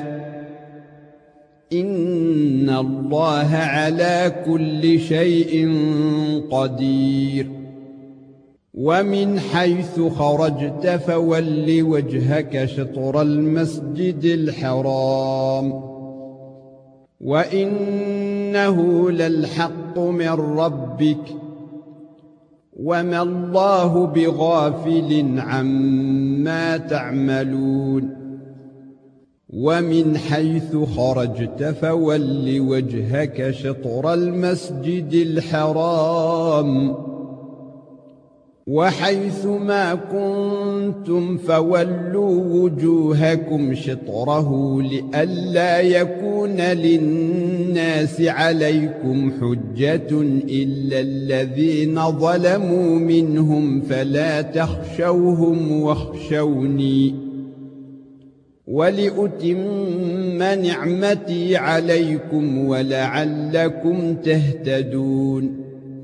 إن الله على كل شيء قدير ومن حيث خرجت فول وجهك شطر المسجد الحرام وإنه للحق من ربك وما الله بغافل عما تعملون ومن حيث خرجت فول وجهك شطر المسجد الحرام وحيث ما كنتم فولوا وجوهكم شطره لئلا يكون للناس عليكم حجة إلا الذين ظلموا منهم فلا تخشوهم واخشوني ولأتم نعمتي عليكم ولعلكم تهتدون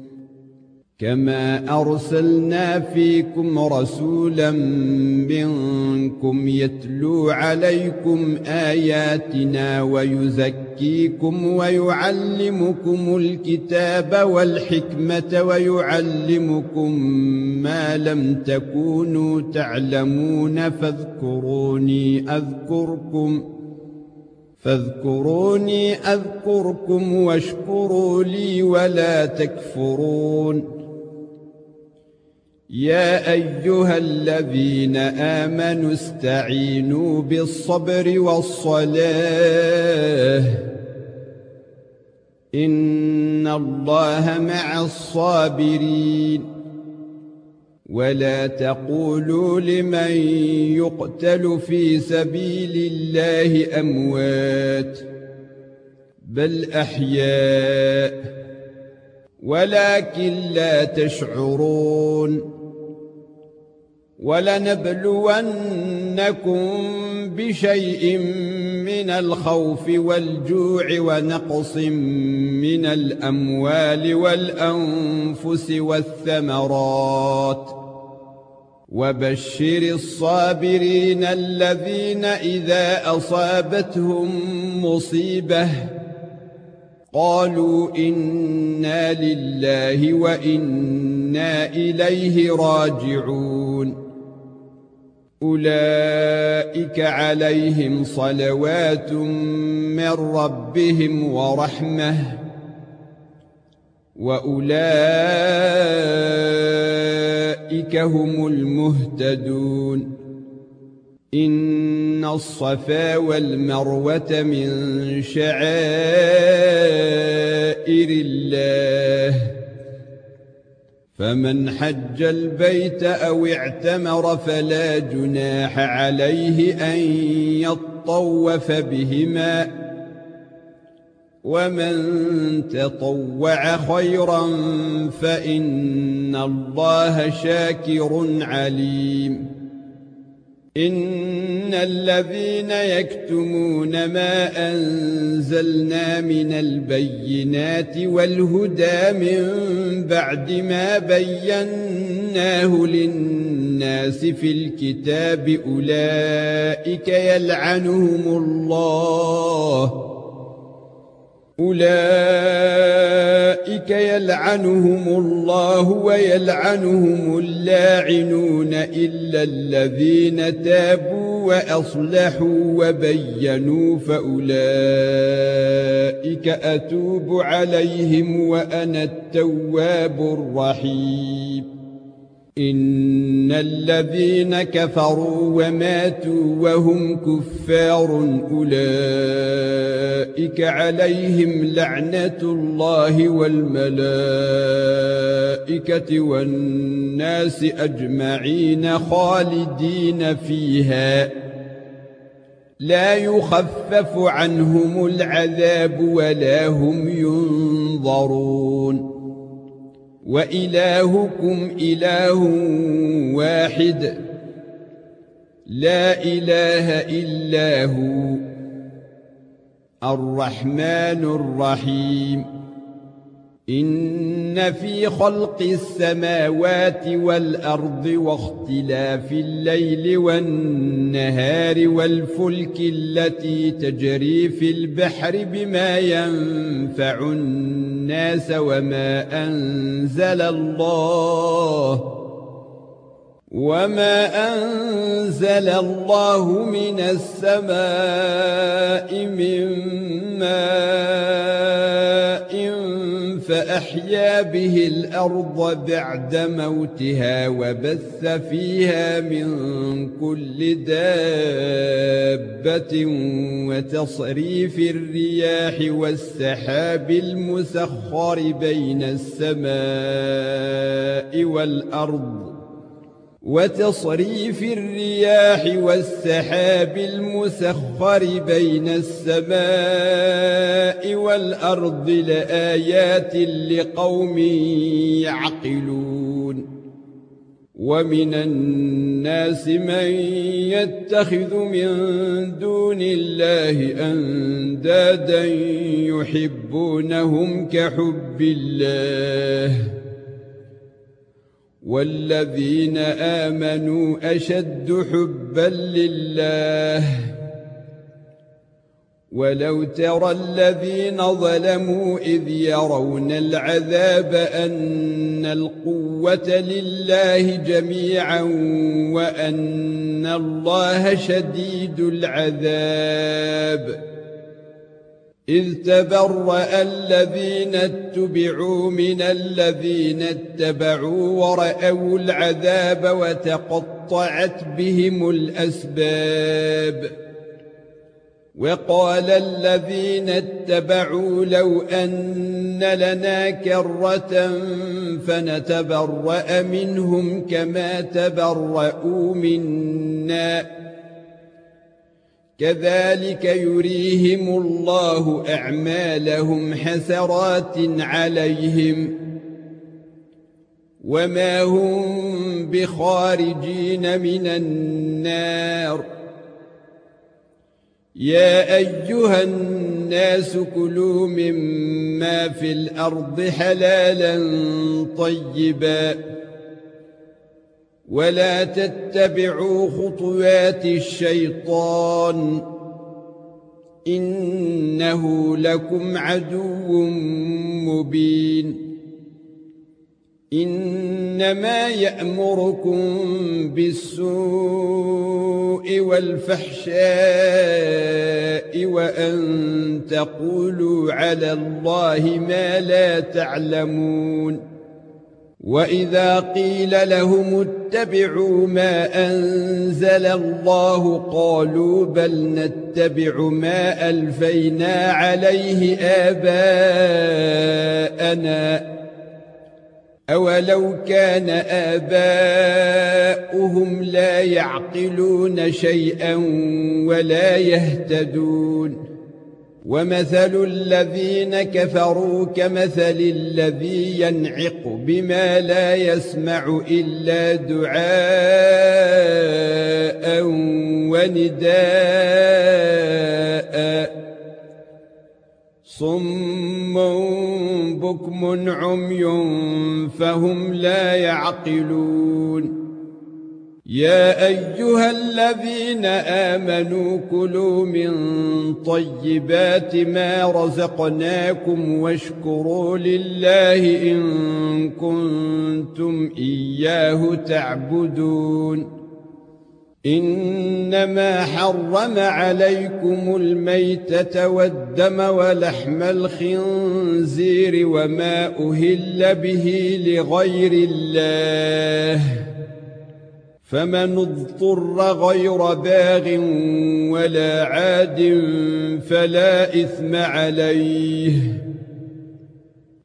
كما أرسلنا فيكم رسولا منكم يتلو عليكم آياتنا ويزكيكم ويعلمكم الكتاب والحكمة ويعلمكم ما لم تكونوا تعلمون فاذكروني أذكركم فاذكروني أذكركم واشكروا لي ولا تكفرون يا أيها الذين آمنوا استعينوا بالصبر والصلاة إن الله مع الصابرين ولا تقولوا لمن يقتل في سبيل الله أموات بل أحياء ولكن لا تشعرون ولنبلونكم بشيء من الخوف والجوع ونقص من الأموال والأنفس والثمرات وبشر الصابرين الذين إذا أصابتهم مصيبة قالوا إنا لله وإنا إليه راجعون أولئك عليهم صلوات من ربهم ورحمة وأولئك هم المهتدون إن الصفا والمروة من شعائر الله فمن حج البيت أو اعتمر فلا جناح عليه أن يطوف بهما ومن تطوع خيرا فإن الله شاكر عليم إن الذين يكتمون ما أنزلنا من البينات والهدى من بعد ما بيناه للناس في الكتاب أولئك يلعنهم الله أولئك يلعنهم الله ويلعنهم اللاعنون إلا الذين تابوا وأصلحوا وبينوا فأولئك أتوب عليهم وأنا التواب الرحيم إن الذين كفروا وماتوا وهم كفار أولئك عليهم لعنة الله والملائكة والناس أجمعين خالدين فيها لا يخفف عنهم العذاب ولا هم ينظرون وإلهكم إله واحد لا إله إلا هو الرحمن الرحيم إن في خلق السماوات والأرض واختلاف الليل والنهار والفلك التي تجري في البحر بما ينفع الناس وما أنزل الله وما أنزل الله من السماء من ماء فأحيا به الأرض بعد موتها وبث فيها من كل دابة وتصريف الرياح والسحاب المسخر بين السماء والأرض وتصريف الرياح والسحاب المسخر بين السماء والأرض لآيات لقوم يعقلون ومن الناس من يتخذ من دون الله أندادا يحبونهم كحب الله والذين آمنوا أشد حبا لله ولو ترى الذين ظلموا إذ يرون العذاب أن القوة لله جميعا وأن الله شديد العذاب إذ تبرأ الذين اتبعوا من الذين اتبعوا ورأوا العذاب وتقطعت بهم الأسباب وقال الذين اتبعوا لو أن لنا كرة فنتبرأ منهم كما تبرؤوا منا كذلك يريهم الله أعمالهم حسرات عليهم وما هم بخارجين من النار يا أيها الناس كلوا مما في الأرض حلالا طيبا ولا تتبعوا خطوات الشيطان إنه لكم عدو مبين إنما يأمركم بالسوء والفحشاء وأن تقولوا على الله ما لا تعلمون وإذا قيل لهم اتبعوا ما أنزل الله قالوا بل نتبع ما ألفينا عليه آباءنا أولو كان آباؤهم لا يعقلون شيئا ولا يهتدون ومثل الذين كفروا كمثل الذي ينعق بما لا يسمع إلا دعاء ونداء صم بكم عمي فهم لا يعقلون يا أيها الذين آمنوا كلوا من طيبات ما رزقناكم واشكروا لله إن كنتم إياه تعبدون إنما حرم عليكم الميتة والدم ولحم الخنزير وما أهل به لغير الله فمن اضطر غير باغ ولا عاد فلا إثم عليه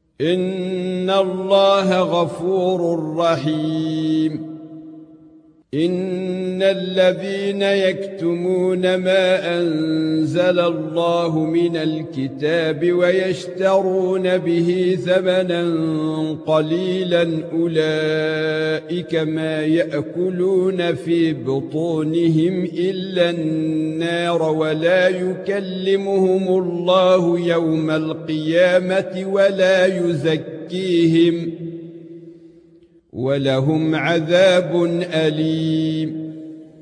إن الله غفور رحيم إن الذين يكتمون ما أنزل الله من الكتاب ويشترون به ثمنا قليلا أولئك ما يأكلون في بطونهم إلا النار ولا يكلمهم الله يوم القيامة ولا يزكيهم ولهم عذاب أليم.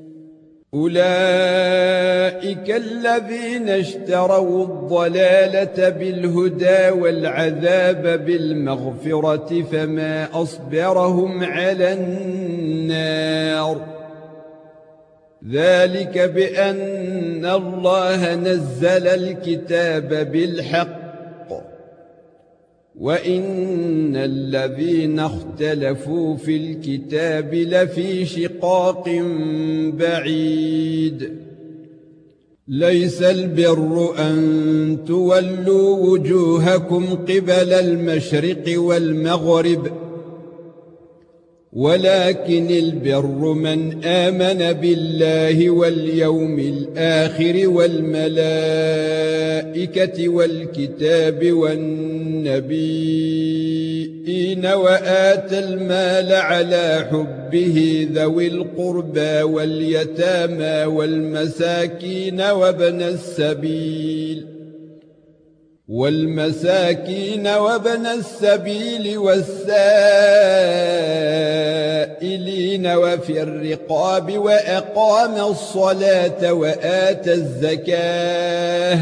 أولئك الذين اشتروا الضلالة بالهدى والعذاب بالمغفرة فما أصبرهم على النار. ذلك بأن الله نزل الكتاب بالحق وإن الذين اختلفوا في الكتاب لفي شقاق بعيد. ليس البر أن تولوا وجوهكم قبل المشرق والمغرب ولكن البر من آمن بالله واليوم الآخر والملائكة والكتاب والنبيين وآتى المال على حبه ذوي القربى واليتامى والمساكين وابن السبيل والمساكين وابن السبيل والسائلين وفي الرقاب وأقام الصلاة وآتى الزكاة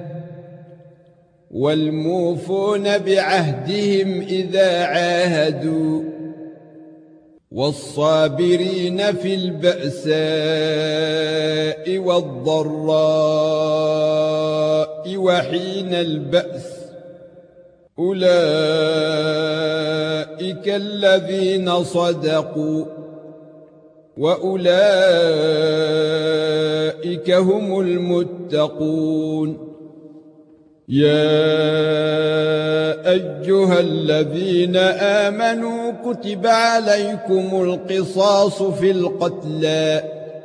والموفون بعهدهم إذا عاهدوا والصابرين في البأساء والضراء وحين البأس أولئك الذين صدقوا وأولئك هم المتقون. يا أيها الذين آمنوا كتب عليكم القصاص في القتلى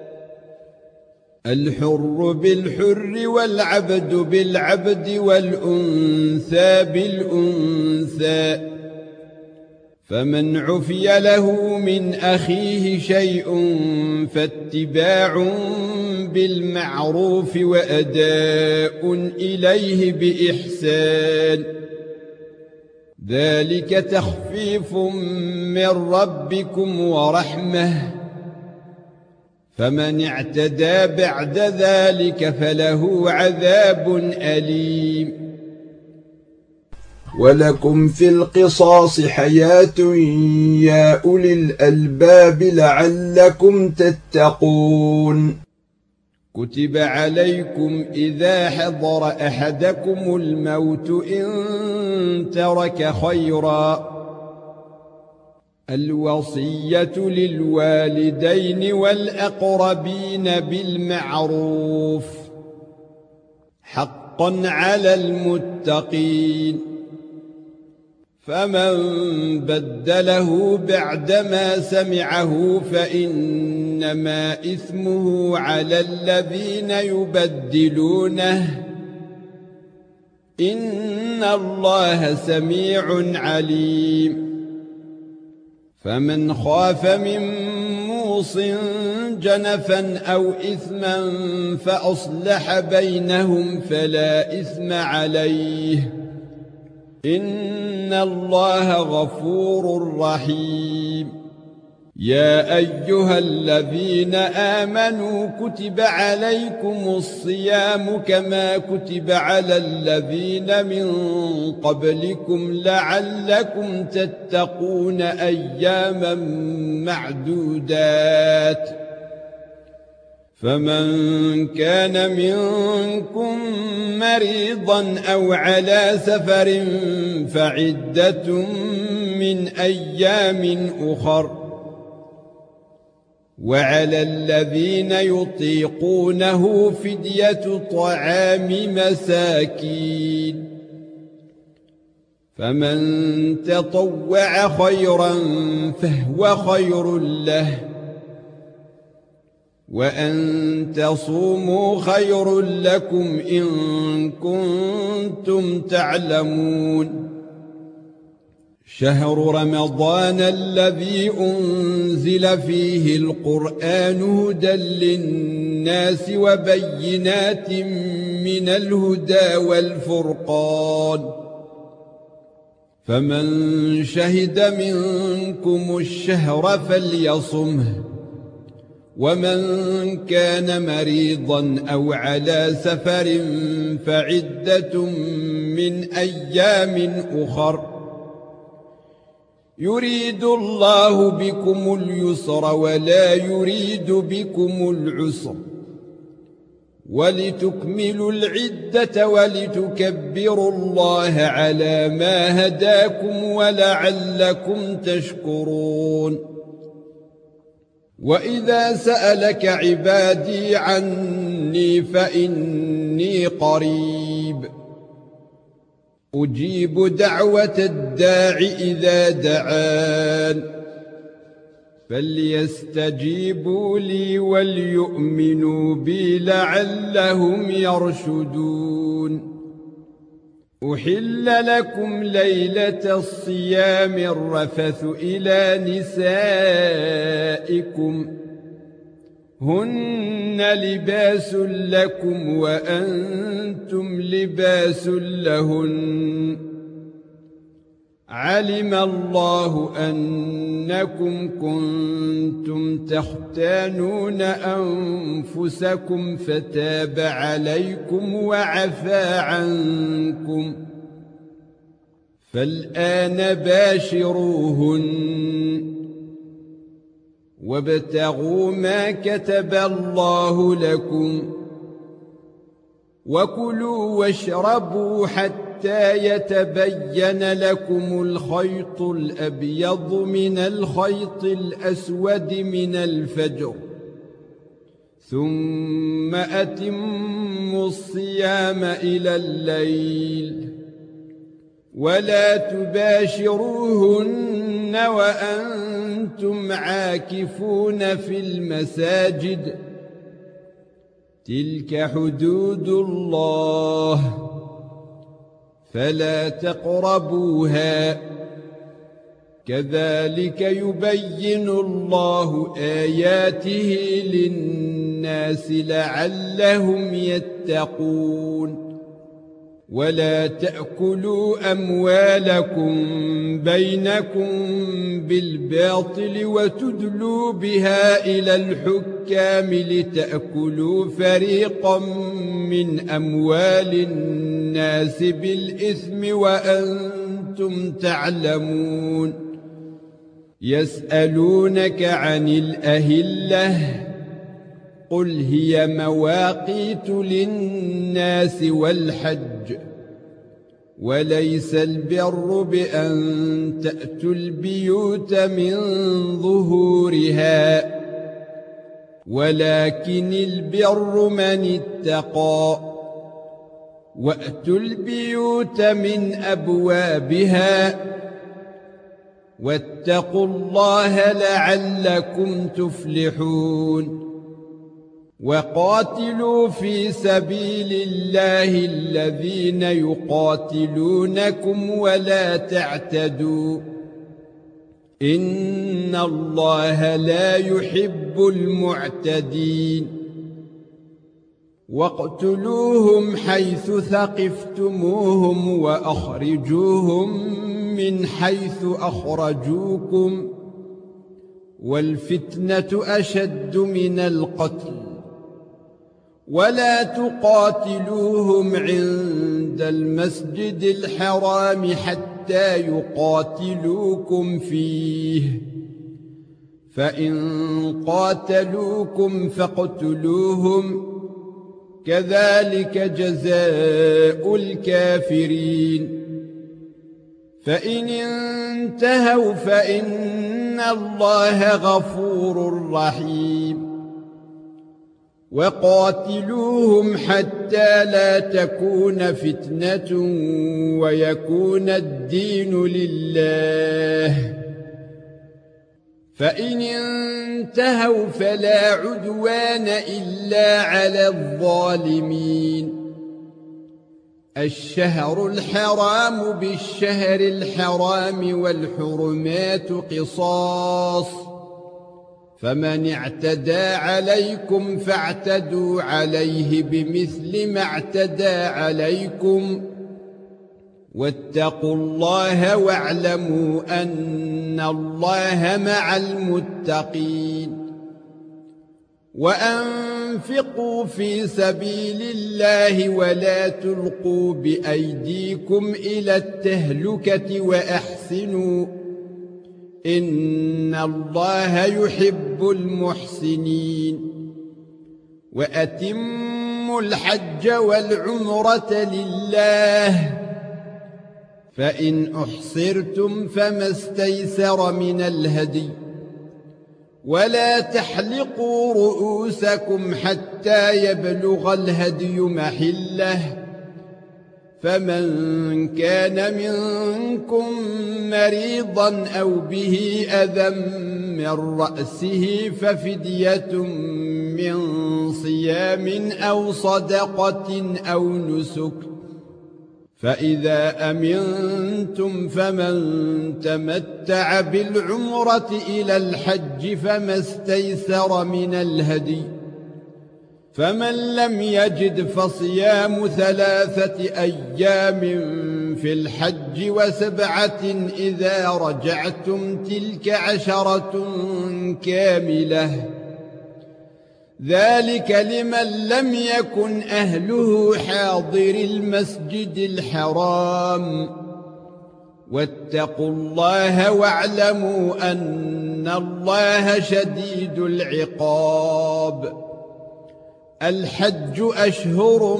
الحر بالحر والعبد بالعبد والأنثى بالأنثى فمن عفي له من أخيه شيء فاتباع بالمعروف وأداء إليه بإحسان ذلك تخفيف من ربكم ورحمة فمن اعتدى بعد ذلك فله عذاب أليم. ولكم في القصاص حياة يا أولي الألباب لعلكم تتقون. كتب عليكم إذا حضر أحدكم الموت إن ترك خيرا الوصية للوالدين والأقربين بالمعروف حقا على المتقين فمن بدله بعدما سمعه فإنما إثمه على الذين يبدلونه إن الله سميع عليم. فمن خاف من موص جنفا أو إثما فأصلح بينهم فلا إثم عليه إن الله غفور رحيم. يا أيها الذين آمنوا كتب عليكم الصيام كما كتب على الذين من قبلكم لعلكم تتقون أياما معدودات فمن كان منكم مريضا أو على سفر فعدة من أيام أخر وعلى الذين يطيقونه فدية طعام مساكين فمن تطوع خيرا فهو خير له وأن تصوموا خير لكم إن كنتم تعلمون شهر رمضان الذي أنزل فيه القرآن هدى للناس وبينات من الهدى والفرقان فمن شهد منكم الشهر فليصمه ومن كان مريضا أو على سفر فعدة من أيام أخر يريد الله بكم اليسر ولا يريد بكم العسر ولتكملوا العدة ولتكبروا الله على ما هداكم ولعلكم تشكرون وإذا سألك عبادي عني فإني قريب أجيب دعوة الداع إذا دعان فليستجيبوا لي وليؤمنوا بي لعلهم يرشدون أحل لكم ليلة الصيام الرفث إلى نسائكم هن لباس لكم وأنتم لباس لهن علم الله أنكم كنتم تختانون أنفسكم فتاب عليكم وعفى عنكم فالآن باشروهن وابتغوا ما كتب الله لكم وكلوا واشربوا حتى يتبين لكم الخيط الأبيض من الخيط الأسود من الفجر ثم أتموا الصيام إلى الليل ولا تباشروهن وأنتم عاكفون في المساجد تلك حدود الله فلا تقربوها كذلك يبين الله آياته للناس لعلهم يتقون ولا تأكلوا أموالكم بينكم بالباطل وتدلوا بها إلى الحكام لتأكلوا فريقا من أموال الناس بالإثم وأنتم تعلمون يسألونك عن الأهلة قل هي مواقيت للناس والحج وليس البر بأن تأتوا البيوت من ظهورها ولكن البر من اتقى وأتوا البيوت من أبوابها واتقوا الله لعلكم تفلحون وقاتلوا في سبيل الله الذين يقاتلونكم ولا تعتدوا إن الله لا يحب المعتدين واقتلوهم حيث ثقفتموهم وأخرجوهم من حيث أخرجوكم والفتنة أشد من القتل ولا تقاتلوهم عند المسجد الحرام حتى يقاتلوكم فيه فإن قاتلوكم فاقتلوهم كذلك جزاء الكافرين فإن انتهوا فإن الله غفور رحيم وقاتلوهم حتى لا تكون فتنة ويكون الدين لله فإن انتهوا فلا عدوان إلا على الظالمين. الشهر الحرام بالشهر الحرام والحرمات قصاص، فمن اعتدى عليكم فاعتدوا عليه بمثل ما اعتدى عليكم، واتقوا الله واعلموا أن الله مع المتقين. وأنفقوا في سبيل الله ولا تلقوا بأيديكم إلى التهلكة وأحسنوا إن الله يحب المحسنين. وأتموا الحج والعمرة لله، فإن أحصرتم فما استيسر من الهدي، ولا تحلقوا رؤوسكم حتى يبلغ الهدي محله، فمن كان منكم مريضا أو به أذى من رأسه ففدية من صيام أو صدقة أو نسك، فإذا أمنتم فمن تمتع بالعمرة إلى الحج فما استيسر من الهدي، فمن لم يجد فصيام ثلاثة أيام في الحج وسبعة إذا رجعتم تلك عشرة كاملة، ذلك لمن لم يكن أهله حاضر المسجد الحرام. واتقوا الله واعلموا أن الله شديد العقاب. الحج أشهر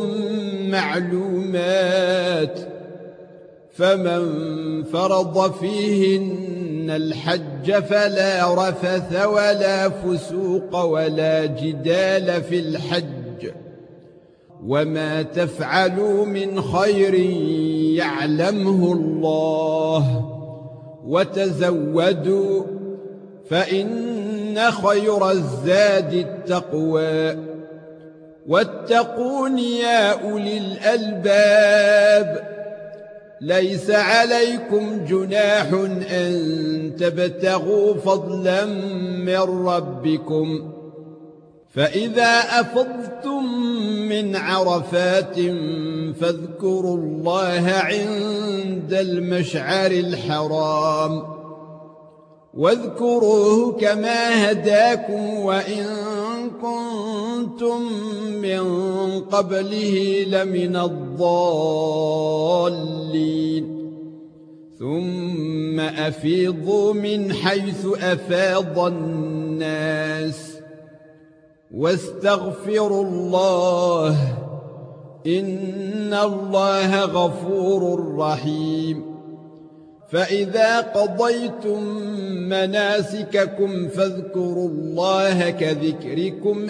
معلومات، فمن فرض فيهن الحج فلا رفث ولا فسوق ولا جدال في الحج، وما تفعلوا من خير يعلمه الله، وتزودوا فإن خير الزاد التقوى، واتقون يا أولي الألباب. ليس عليكم جناح أن تبتغوا فضلا من ربكم، فإذا أفضتم من عرفات فاذكروا الله عند المشعر الحرام، واذكروه كما هداكم وإن كنتم من قبله لمن الضالين. ثم أفيضوا من حيث أفاض الناس واستغفروا الله إن الله غفور رحيم. فإذا قضيتم مناسككم فاذكروا الله كذكركم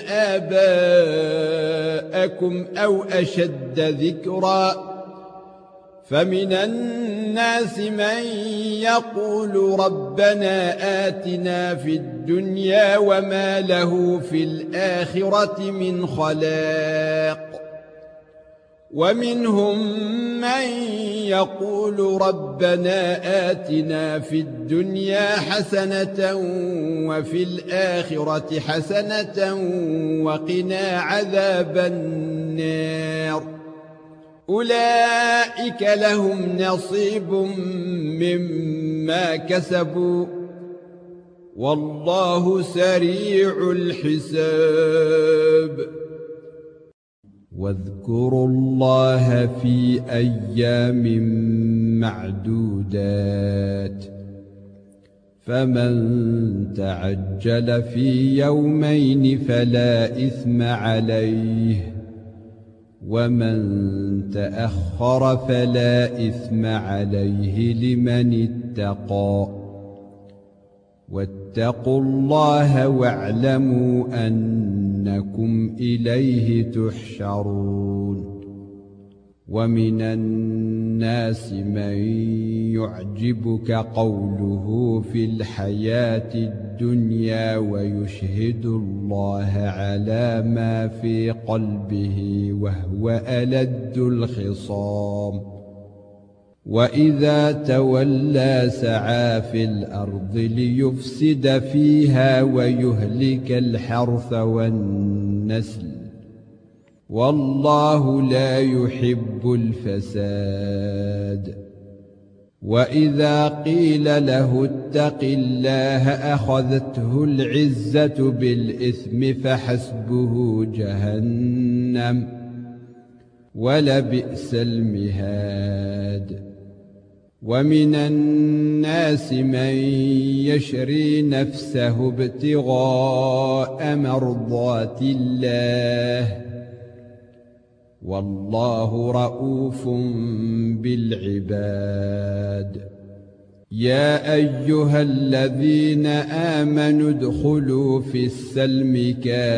آباءكم أو أشد ذكرا، فمن الناس من يقول ربنا آتنا في الدنيا وما له في الآخرة من خلاق، ومنهم من يقول ربنا آتنا في الدنيا حسنة وفي الآخرة حسنة وقنا عذاب النار. أولئك لهم نصيب مما كسبوا والله سريع الحساب. واذكروا الله في أيام معدودات، فمن تعجل في يومين فلا إثم عليه، ومن تأخر فلا إثم عليه لمن اتقى. واتقوا الله واعلموا أنكم إليه تحشرون. ومن الناس من يعجبك قوله في الحياة الدنيا الدنيا ويشهد الله على ما في قلبه وهو ألد الخصام وإذا تولى سعى في الأرض ليفسد فيها ويهلك الحرث والنسل والله لا يحب الفساد وإذا قيل له اتق الله أخذته العزة بالإثم فحسبه جهنم ولبئس المهاد ومن الناس من يشري نفسه ابتغاء مرضات الله والله رؤوف بالعباد يا أيها الذين آمنوا ادخلوا في السلم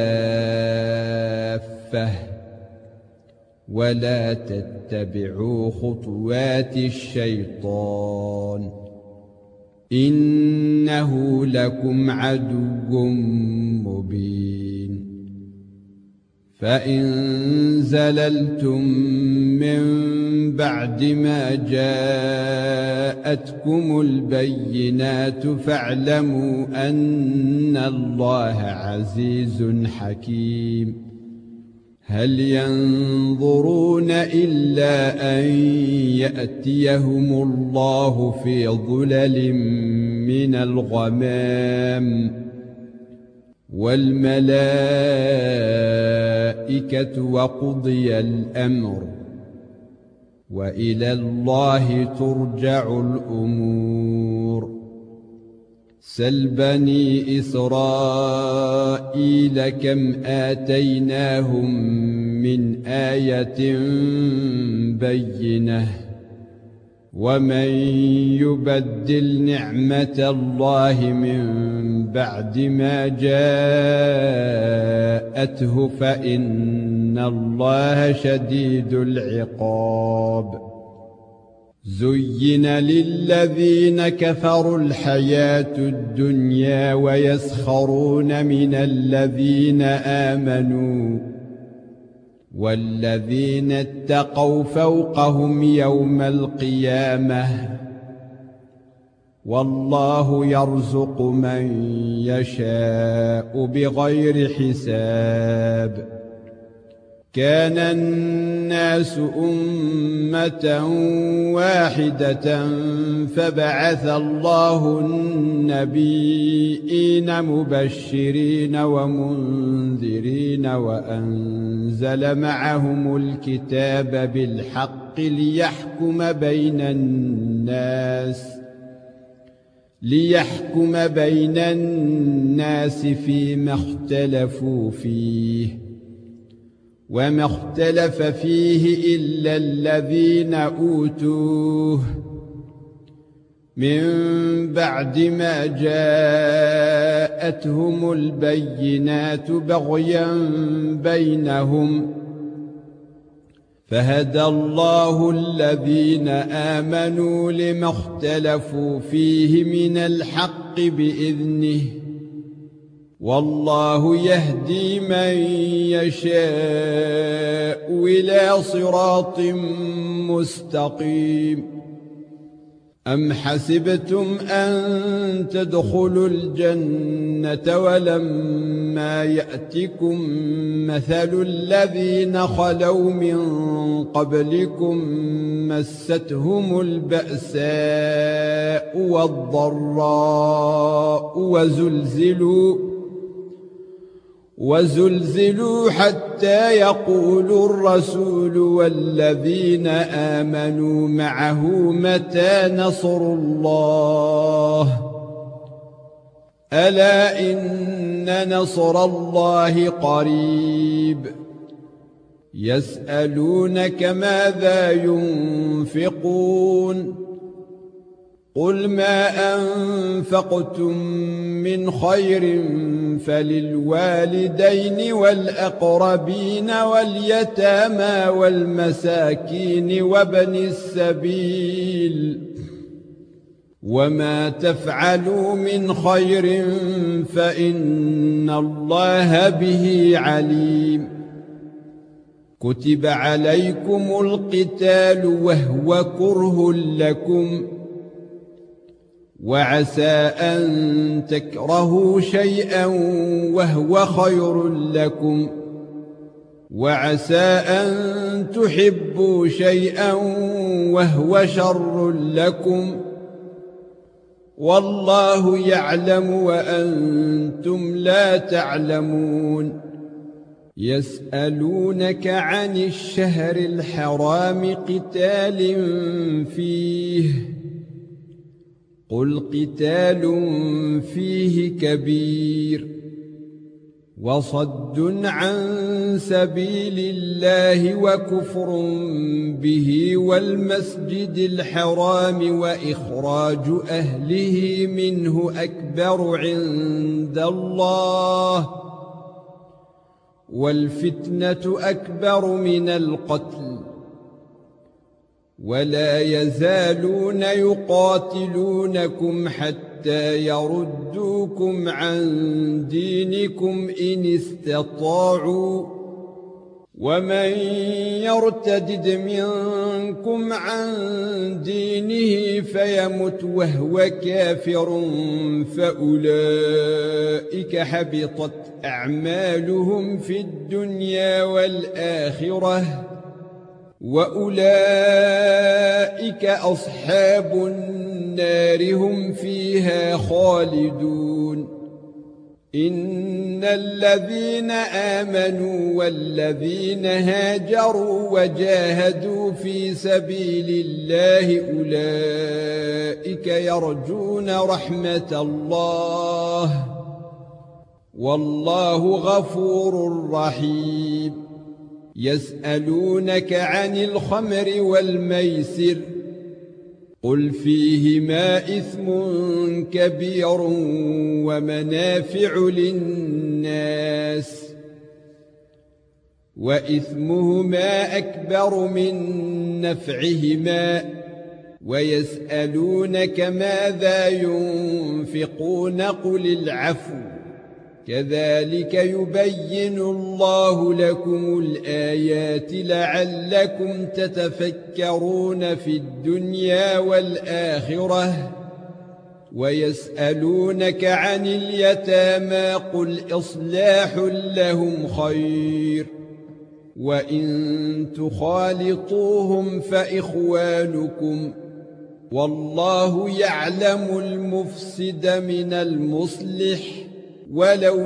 كافة ولا تتبعوا خطوات الشيطان إنه لكم عدو مبين فإن زللتم من بعد ما جاءتكم البينات فاعلموا أن الله عزيز حكيم هل ينظرون إلا أن يأتيهم الله في ظلل من الغمام والملائكة وقضي الأمر وإلى الله ترجع الأمور سل بني إسرائيل كم آتيناهم من آية بينة ومن يبدل نعمة الله من بعد ما جاءته فإن الله شديد العقاب زين للذين كفروا الحياة الدنيا ويسخرون من الذين آمنوا والذين اتقوا فوقهم يوم القيامة والله يرزق من يشاء بغير حساب كان الناس أمة واحدة فبعث الله النبيين مبشرين ومنذرين وأنزل معهم الكتاب بالحق ليحكم بين الناس ليحكم بين الناس فيما اختلفوا فيه وما اختلف فيه إلا الذين أوتوه من بعد ما جاءتهم البينات بغيا بينهم فهدى الله الذين آمنوا لما اختلفوا فيه من الحق بإذنه والله يهدي من يشاء إلى صراط مستقيم أم حسبتم أن تدخلوا الجنة ولما يأتكم مثل الذين خلوا من قبلكم مستهم البأساء والضراء وزلزلوا وزلزلوا حتى يقول الرسول والذين آمنوا معه متى نصر الله ألا إن نصر الله قريب يسألونك ماذا ينفقون قل ما أنفقتم من خير فللوالدين والأقربين واليتامى والمساكين وابن السبيل وما تفعلوا من خير فإن الله به عليم كتب عليكم القتال وهو كره لكم وعسى أن تكرهوا شيئا وهو خير لكم وعسى أن تحبوا شيئا وهو شر لكم والله يعلم وأنتم لا تعلمون يسألونك عن الشهر الحرام قتال فيه قل قتال فيه كبير وصد عن سبيل الله وكفر به والمسجد الحرام وإخراج أهله منه أكبر عند الله والفتنة أكبر من القتل ولا يزالون يقاتلونكم حتى يردوكم عن دينكم إن استطاعوا ومن يرتد منكم عن دينه فيمت وهو كافر فأولئك حبطت أعمالهم في الدنيا والآخرة وأولئك أصحاب النار هم فيها خالدون إن الذين آمنوا والذين هاجروا وجاهدوا في سبيل الله أولئك يرجون رحمة الله والله غفور رحيم يسألونك عن الخمر والميسر قل فيهما إثم كبير ومنافع للناس وإثمهما أكبر من نفعهما ويسألونك ماذا ينفقون قل العفو كذلك يبين الله لكم الآيات لعلكم تتفكرون في الدنيا والآخرة ويسألونك عن اليتامى قل إصلاح لهم خير وإن تخالطوهم فإخوانكم والله يعلم المفسد من المصلح ولو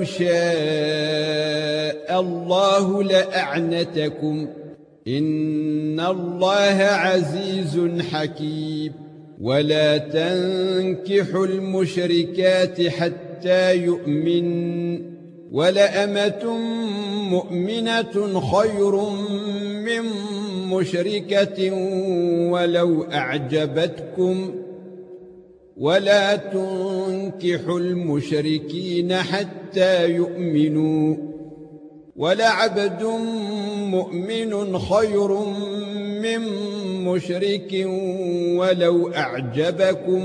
شاء الله لأعنتكم إن الله عزيز حكيم ولا تنكحوا المشركات حتى يؤمن ولأمة مؤمنة خير من مشركة ولو أعجبتكم ولا تنكحوا المشركين حتى يؤمنوا ولعبد مؤمن خير من مشرك ولو أعجبكم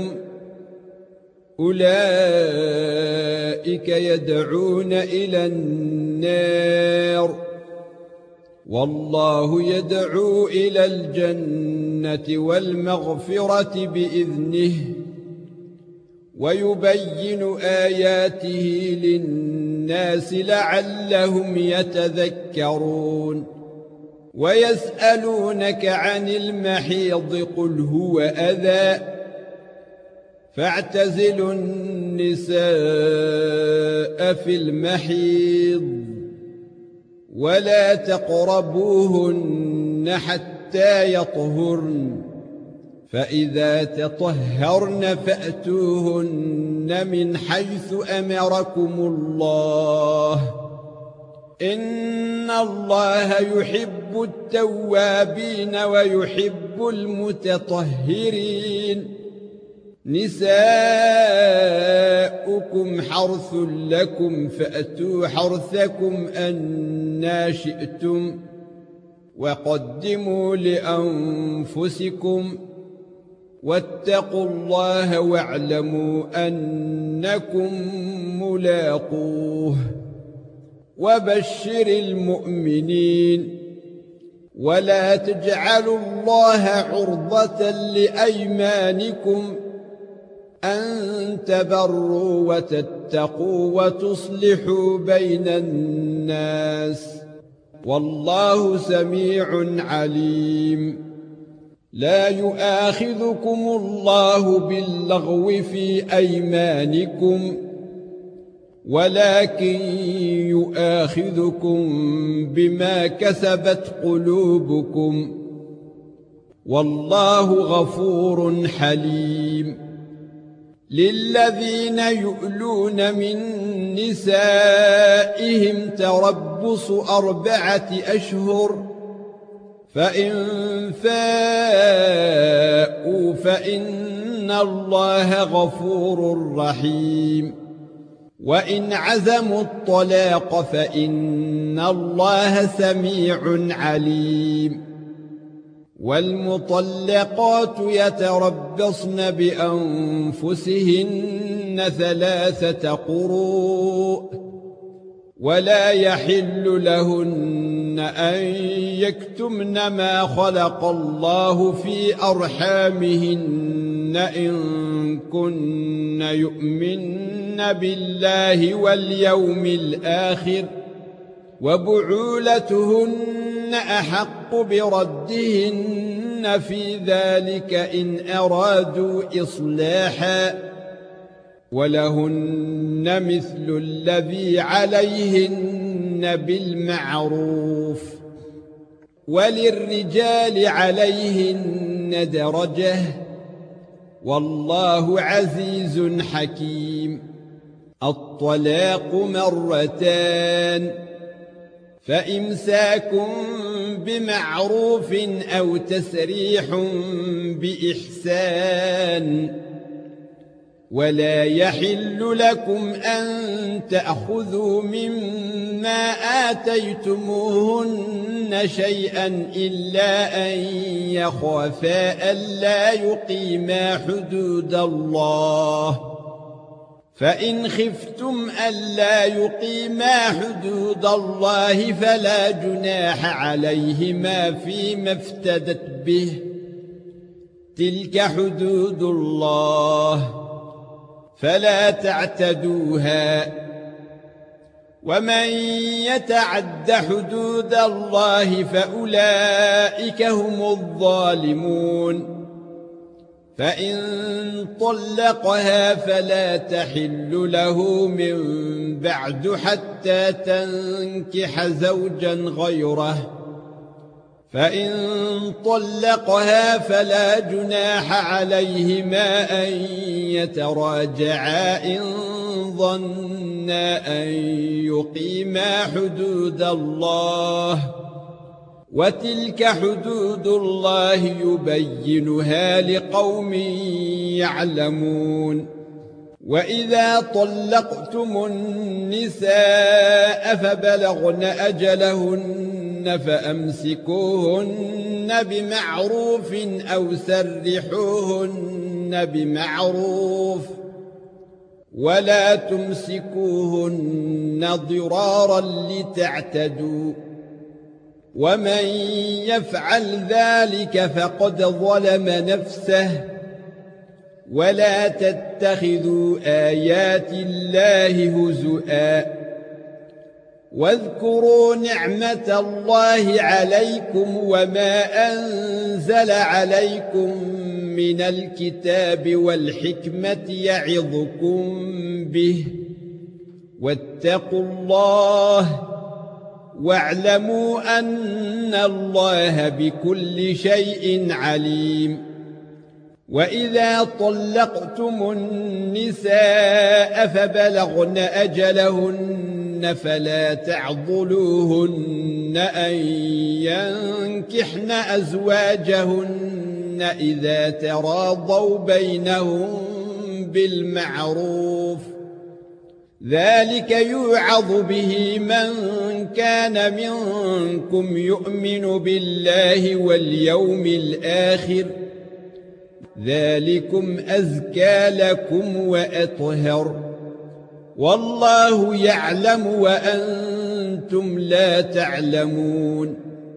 أولئك يدعون إلى النار والله يدعو إلى الجنة والمغفرة بإذنه ويبين آياته للناس لعلهم يتذكرون ويسألونك عن المحيض قل هو أذى فاعتزلوا النساء في المحيض ولا تقربوهن حتى يطهرن فإذا تطهرن فأتوهن من حيث أمركم الله إن الله يحب التوابين ويحب المتطهرين نساؤكم حرث لكم فأتوا حرثكم أنى شئتم وقدموا لأنفسكم واتقوا الله واعلموا أنكم ملاقوه وبشر المؤمنين ولا تجعلوا الله عرضة لأيمانكم أن تبروا وتتقوا وتصلحوا بين الناس والله سميع عليم لا يؤاخذكم الله باللغو في أيمانكم ولكن يؤاخذكم بما كسبت قلوبكم والله غفور حليم للذين يؤلون من نسائهم تربص أربعة أشهر فإن فاءوا فإن الله غفور رحيم وإن عزموا الطلاق فإن الله سميع عليم والمطلقات يتربصن بأنفسهن ثلاثة قروء ولا يحل لهن أن يكتمن ما خلق الله في أرحامهن إن كن يؤمن بالله واليوم الآخر وبعولتهن أحق بردهن في ذلك إن أرادوا إصلاحا ولهن مثل الذي عليهن بالمعروف وللرجال عليهن درجة والله عزيز حكيم الطلاق مرتان فإمساك بمعروف أو تسريح بإحسان ولا يحل لكم أن تأخذوا مما آتيتموهن شيئا إلا أن يخافا ألا يقيما حدود الله فإن خفتم ألا يقيما حدود الله فلا جناح عليهما فيما افتدت به تلك حدود الله فلا تعتدوها ومن يتعد حدود الله فأولئك هم الظالمون فإن طلقها فلا تحل له من بعد حتى تنكح زوجا غيره فإن طلقها فلا جناح عليهما أن يتراجعا إن ظنا أن يقيما حدود الله وتلك حدود الله يبينها لقوم يعلمون وإذا طلقتم النساء فبلغن أجلهن فأمسكوهن بمعروف أو سرحوهن بمعروف ولا تمسكوهن ضرارا لتعتدوا ومن يفعل ذلك فقد ظلم نفسه ولا تتخذوا آيات الله هزؤا واذكروا نعمة الله عليكم وما أنزل عليكم من الكتاب والحكمة يعظكم به واتقوا الله واعلموا أن الله بكل شيء عليم وإذا طلقتم النساء فبلغن أجلهن فلا تعضلوهن أن ينكحن أزواجهن إذا تراضوا بينهم بالمعروف ذلك يوعظ به من كان منكم يؤمن بالله واليوم الآخر ذلكم أزكى لكم وأطهر والله يعلم وأنتم لا تعلمون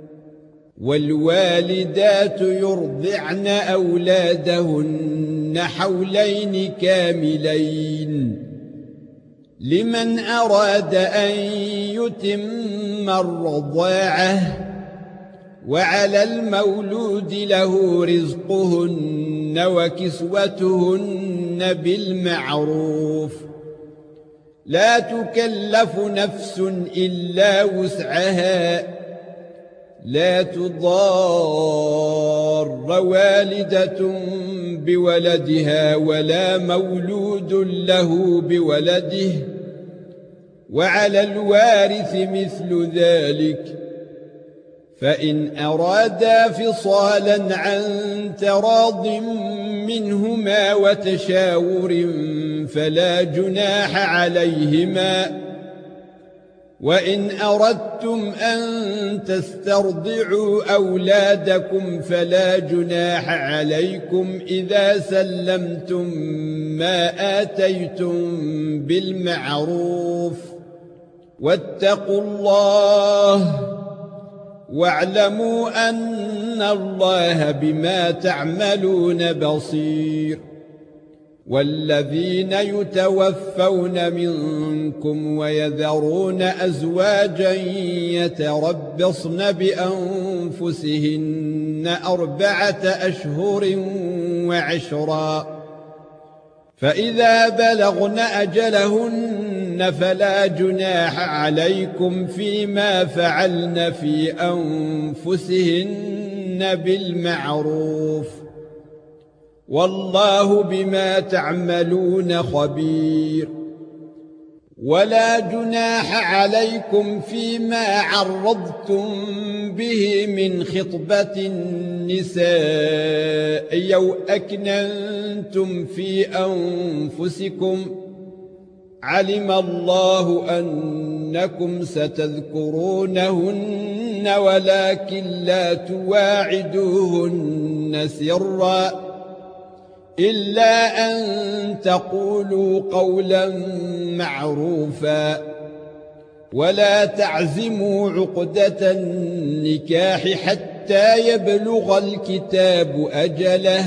والوالدات يرضعن أولادهن حولين كاملين لمن أراد أن يتم الرضاعة وعلى المولود له رزقهن وكسوتهن بالمعروف لا تكلف نفس إلا وسعها لا تضار والدة بولدها ولا مولود له بولده وعلى الوارث مثل ذلك فإن أرادا فصالا عن تراض منهما وتشاور فلا جناح عليهما وإن أردتم أن تسترضعوا أولادكم فلا جناح عليكم إذا سلمتم ما آتيتم بالمعروف واتقوا الله واعلموا أن الله بما تعملون بصير والذين يتوفون منكم ويذرون أزواجا يتربصن بأنفسهن أربعة أشهر وعشرا فإذا بلغن أجلهن فلا جناح عليكم فيما فعلن في أنفسهن بالمعروف والله بما تعملون خبير ولا جناح عليكم فيما عرضتم به من خطبة النساء أو أكننتم في أنفسكم علم الله أنكم ستذكرونهن ولكن لا تواعدوهن سرًا إلا أن تقولوا قولا معروفا ولا تعزموا عقدة النكاح حتى يبلغ الكتاب أجله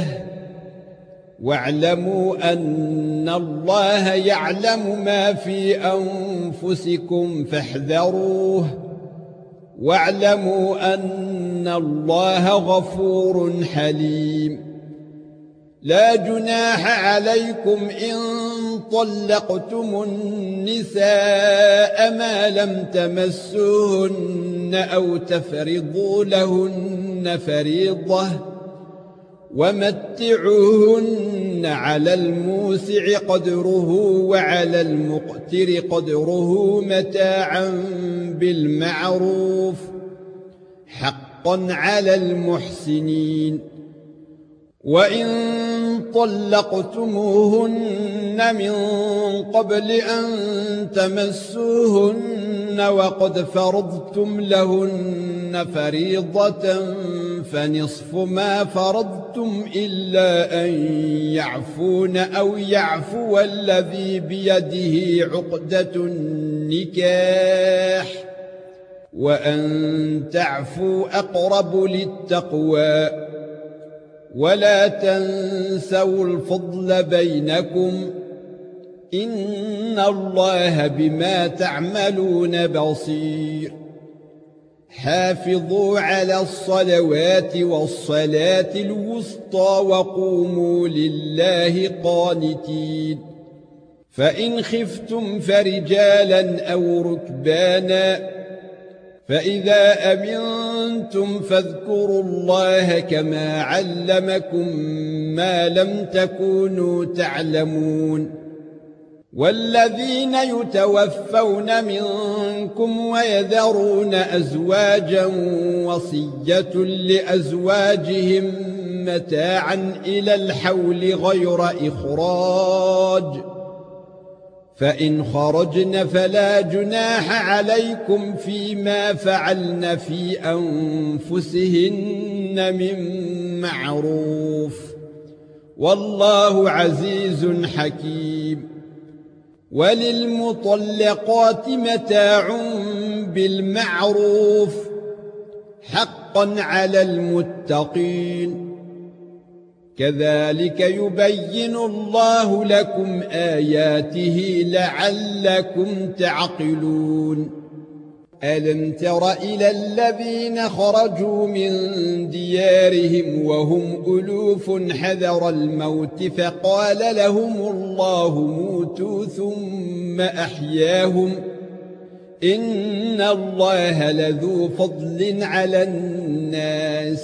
واعلموا أن الله يعلم ما في أنفسكم فاحذروه واعلموا أن الله غفور حليم لا جناح عليكم إن طلقتم النساء ما لم تمسوهن أو تفرضوا لهن فريضة ومتعوهن على الموسع قدره وعلى المقتر قدره متاعا بالمعروف حقا على المحسنين وإن طلقتموهن من قبل أن تمسوهن وقد فرضتم لهن فريضة فنصف ما فرضتم إلا أن يعفون أو يعفو الذي بيده عقدة النكاح وأن تعفوا أقرب للتقوى ولا تنسوا الفضل بينكم إن الله بما تعملون بصير حافظوا على الصلوات والصلاة الوسطى وقوموا لله قانتين فإن خفتم فرجالا أو ركبانا فإذا أمنتم فاذكروا الله كما علمكم ما لم تكونوا تعلمون والذين يتوفون منكم ويذرون أزواجا وصية لأزواجهم متاعا إلى الحول غير إخراج فإن خرجن فلا جناح عليكم فيما فعلن في أنفسهن من معروف والله عزيز حكيم. وللمطلقات متاع بالمعروف حقا على المتقين. كذلك يبين الله لكم آياته لعلكم تعقلون. ألم تر إلى الذين خرجوا من ديارهم وهم ألوف حذر الموت فقال لهم الله موتوا ثم أحياهم إن الله لذو فضل على الناس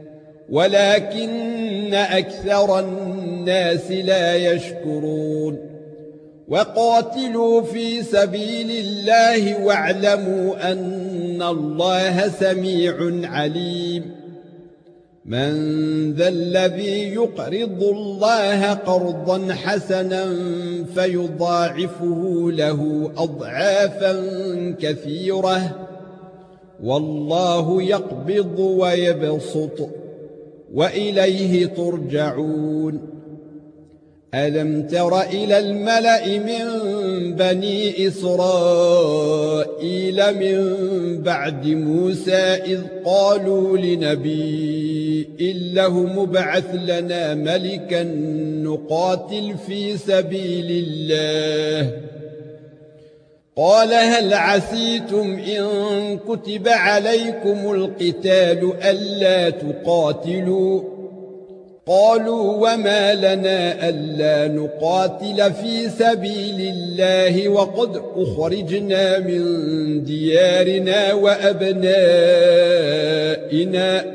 ولكن أكثر الناس لا يشكرون. وقاتلوا في سبيل الله واعلموا أن الله سميع عليم. من ذا الذي يقرض الله قرضا حسنا فيضاعفه له أضعافا كثيرة والله يقبض ويبسط وإليه ترجعون. ألم تر إلى الملأ من بني إسرائيل من بعد موسى إذ قالوا لنبي له مبعث لنا ملكا نقاتل في سبيل الله قال هل عسيتم إن كتب عليكم القتال ألا تقاتلوا قالوا وما لنا ألا نقاتل في سبيل الله وقد أخرجنا من ديارنا وأبنائنا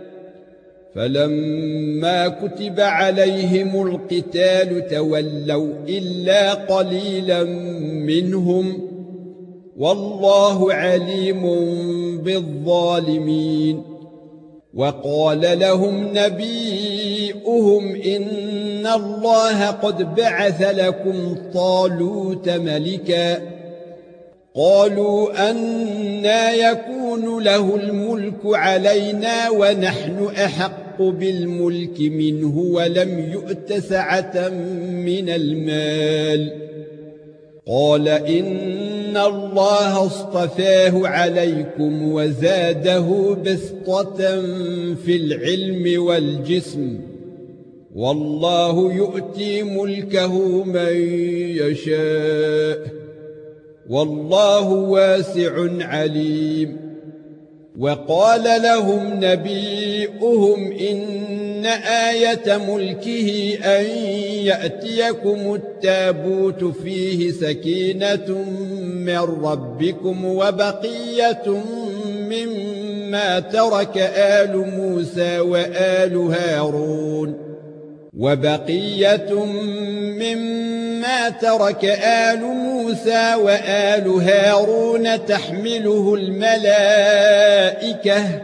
فلما كتب عليهم القتال تولوا إلا قليلا منهم والله عليم بالظالمين. وقال لهم نبيئهم إن الله قد بعث لكم طالوت ملكا قالوا أنى يكون له الملك علينا ونحن أحق بالملك منه ولم يؤت سعة من المال قال إن الله اصطفاه عليكم وزاده بسطة في العلم والجسم والله يؤتي ملكه من يشاء والله واسع عليم. وقال لهم نبيئهم إن آية ملكه أن يأتيكم التابوت فيه سكينة من ربكم وبقية مما ترك آل موسى وآل هارون وبقية مما ترك آل موسى وآل هارون تحمله الملائكة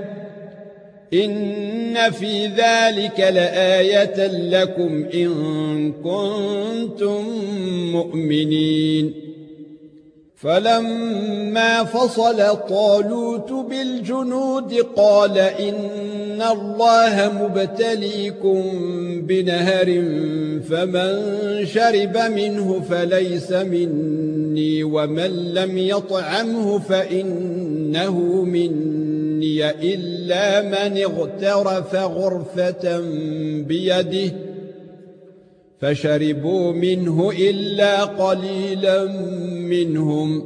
إن في ذلك لآية لكم إن كنتم مؤمنين. فلما فصل طالوت بالجنود قال إن الله مبتليكم بنهر فمن شرب منه فليس مني ومن لم يطعمه فإنه مني إلا من اغترف غرفة بيده فشربوا منه إلا قليلا منهم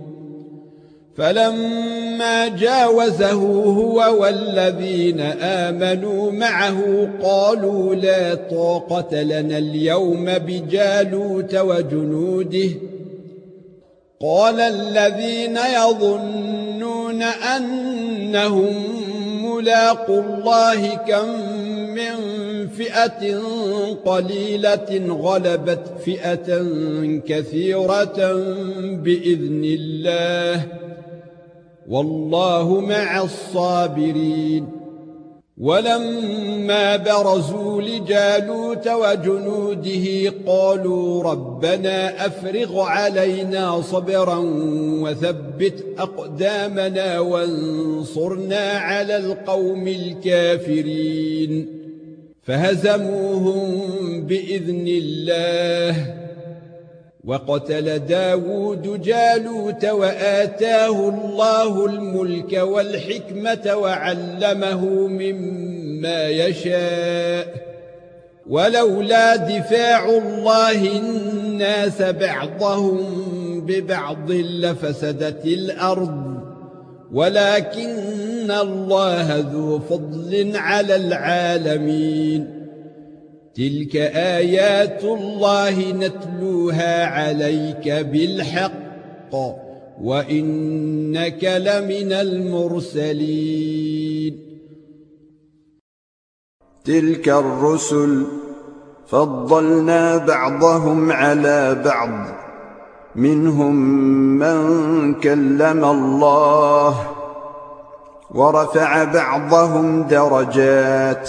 فلما جاوزه هو والذين آمنوا معه قالوا لا طاقة لنا اليوم بجالوت وجنوده قال الذين يظنون أنهم ملاقو الله كم من فئة قليلة غلبت فئة كثيرة بإذن الله والله مع الصابرين. ولما برزوا لجالوت وجنوده قالوا ربنا أفرغ علينا صبرا وثبت أقدامنا وانصرنا على القوم الكافرين. فهزموهم بإذن الله. وقتل داود جالوت وآتاه الله الملك والحكمة وعلمه مما يشاء. ولولا دفاع الله الناس بعضهم ببعض لفسدت الأرض ولكن الله ذو فضل على العالمين. تلك آيات الله نتلوها عليك بالحق وإنك لمن المرسلين. تلك الرسل فضلنا بعضهم على بعض، منهم من كلم الله ورفع بعضهم درجات،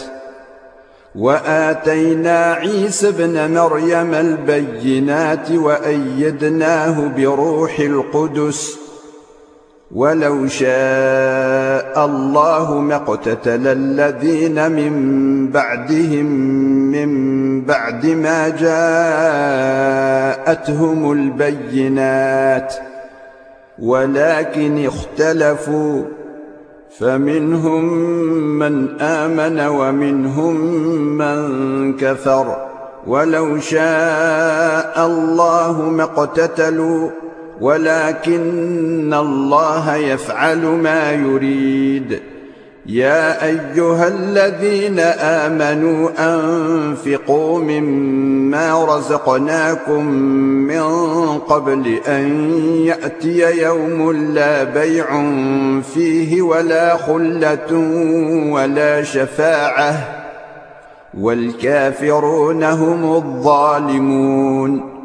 وآتينا عيسى ابن مريم البينات وأيدناه بروح القدس. ولو شاء الله ما اقتتل الذين من بعدهم من بعد ما جاءتهم البينات، ولكن اختلفوا فمنهم من آمن ومنهم من كفر. ولو شاء الله ما اقتتلوا ولكن الله يفعل ما يريد. يا أيها الذين آمنوا أنفقوا مما رزقناكم من قبل أن يأتي يوم لا بيع فيه ولا خلة ولا شفاعة والكافرون هم الظالمون.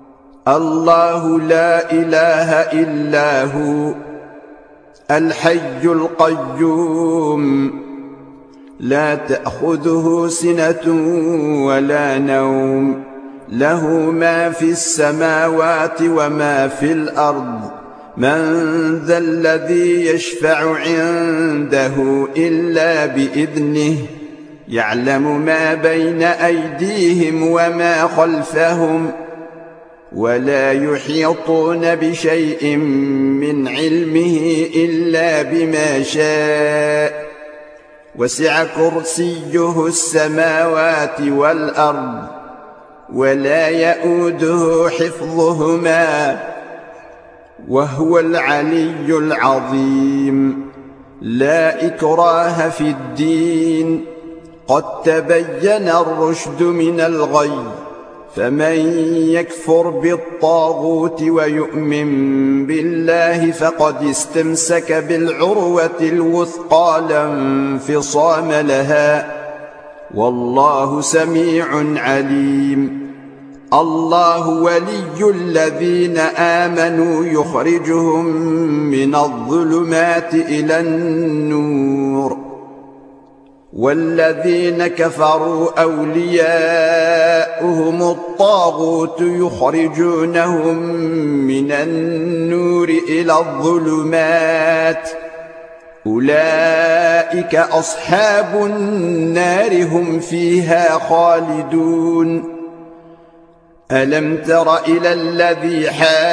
الله لا إله إلا هو الحي القيوم، لا تأخذه سنة ولا نوم، له ما في السماوات وما في الأرض. من ذا الذي يشفع عنده إلا بإذنه، يعلم ما بين أيديهم وما خلفهم، ولا يحيطون بشيء من علمه إلا بما شاء. وسع كرسيه السماوات والأرض ولا يؤوده حفظهما وهو العلي العظيم. لا إكراه في الدين، قد تبين الرشد من الغي، فمن يكفر بالطاغوت ويؤمن بالله فقد استمسك بالعروة الوثقى لا انفصام لها، والله سميع عليم. الله ولي الذين آمنوا يخرجهم من الظلمات إلى النور، والذين كفروا أولياؤهم الطاغوت يخرجونهم من النور إلى الظلمات. أولئك أصحاب النار هم فيها خالدون. ألم تر إلى الذي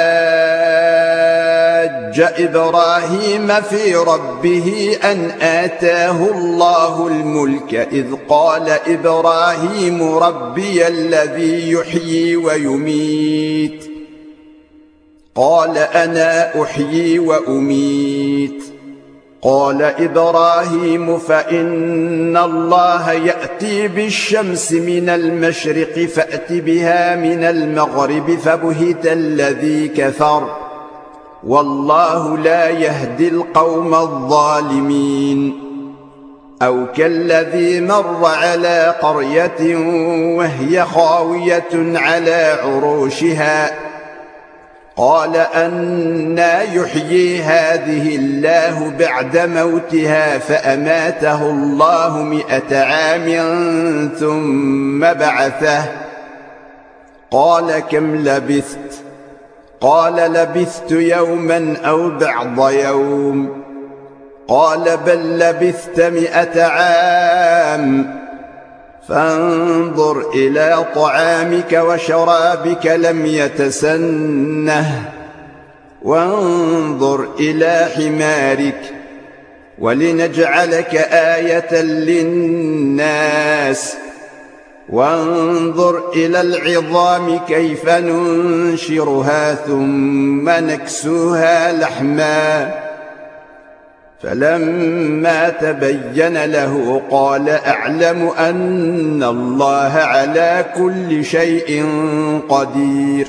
حاج إبراهيم في ربه أن آتاه الله الملك إذ قال إبراهيم ربي الذي يحيي ويميت قال أنا أحيي وأميت قال إبراهيم فإن الله يأتي بالشمس من المشرق فأت بها من المغرب فبهت الذي كفر والله لا يهدي القوم الظالمين. أو كالذي مر على قرية وهي خاوية على عروشها قال أنى يحيي هذه الله بعد موتها فأماته الله مئة عام ثم بعثه قال كم لبثت قال لبثت يوما أو بعض يوم قال بل لبثت مئة عام فانظر إلى طعامك وشرابك لم يتسنه وانظر إلى حمارك ولنجعلك آية للناس وانظر إلى العظام كيف ننشرها ثم نكسوها لحما فلما تبين له قال أعلم أن الله على كل شيء قدير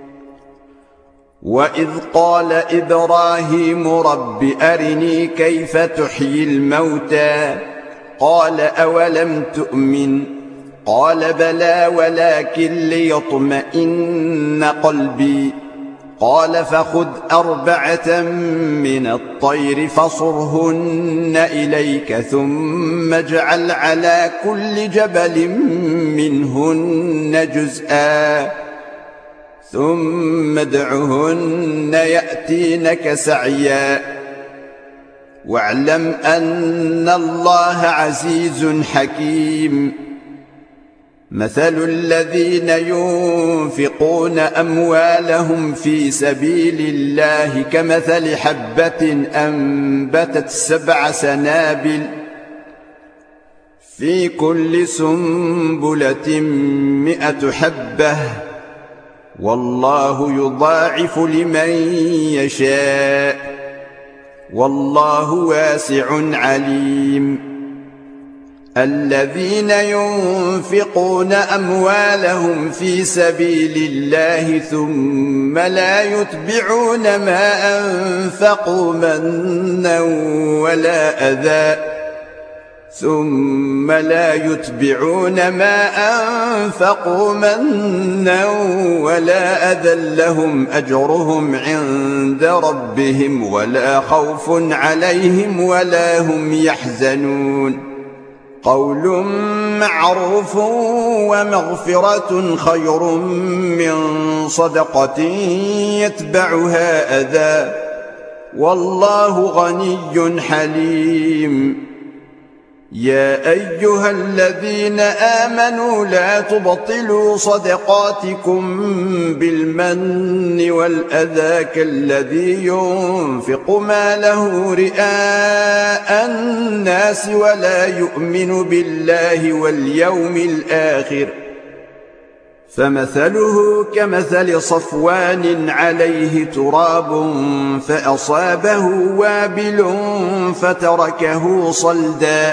وإذ قال إبراهيم رب أرني كيف تحيي الموتى قال أولم تؤمن قال بلى ولكن ليطمئن قلبي قال فخذ أربعة من الطير فصرهن إليك ثم اجعل على كل جبل منهن جزءا ثم ادعهن يأتينك سعيا واعلم أن الله عزيز حكيم مثل الذين ينفقون أموالهم في سبيل الله كمثل حبة أنبتت سبع سنابل في كل سنبلة مئة حبة والله يضاعف لمن يشاء والله واسع عليم الذين ينفقون أموالهم في سبيل الله ثم لا يتبعون ما أنفقوا منا ولا أذى ثم لا يتبعون ما أنفقوا منا ولا أذى لهم أجرهم عند ربهم ولا خوف عليهم ولا هم يحزنون قول معروف ومغفرة خير من صدقة يتبعها أذى والله غني حليم يا أيها الذين آمنوا لا تبطلوا صدقاتكم بالمن والأذى كالذي ينفق ماله رئاء الناس ولا يؤمن بالله واليوم الآخر فمثله كمثل صفوان عليه تراب فأصابه وابل فتركه صلدا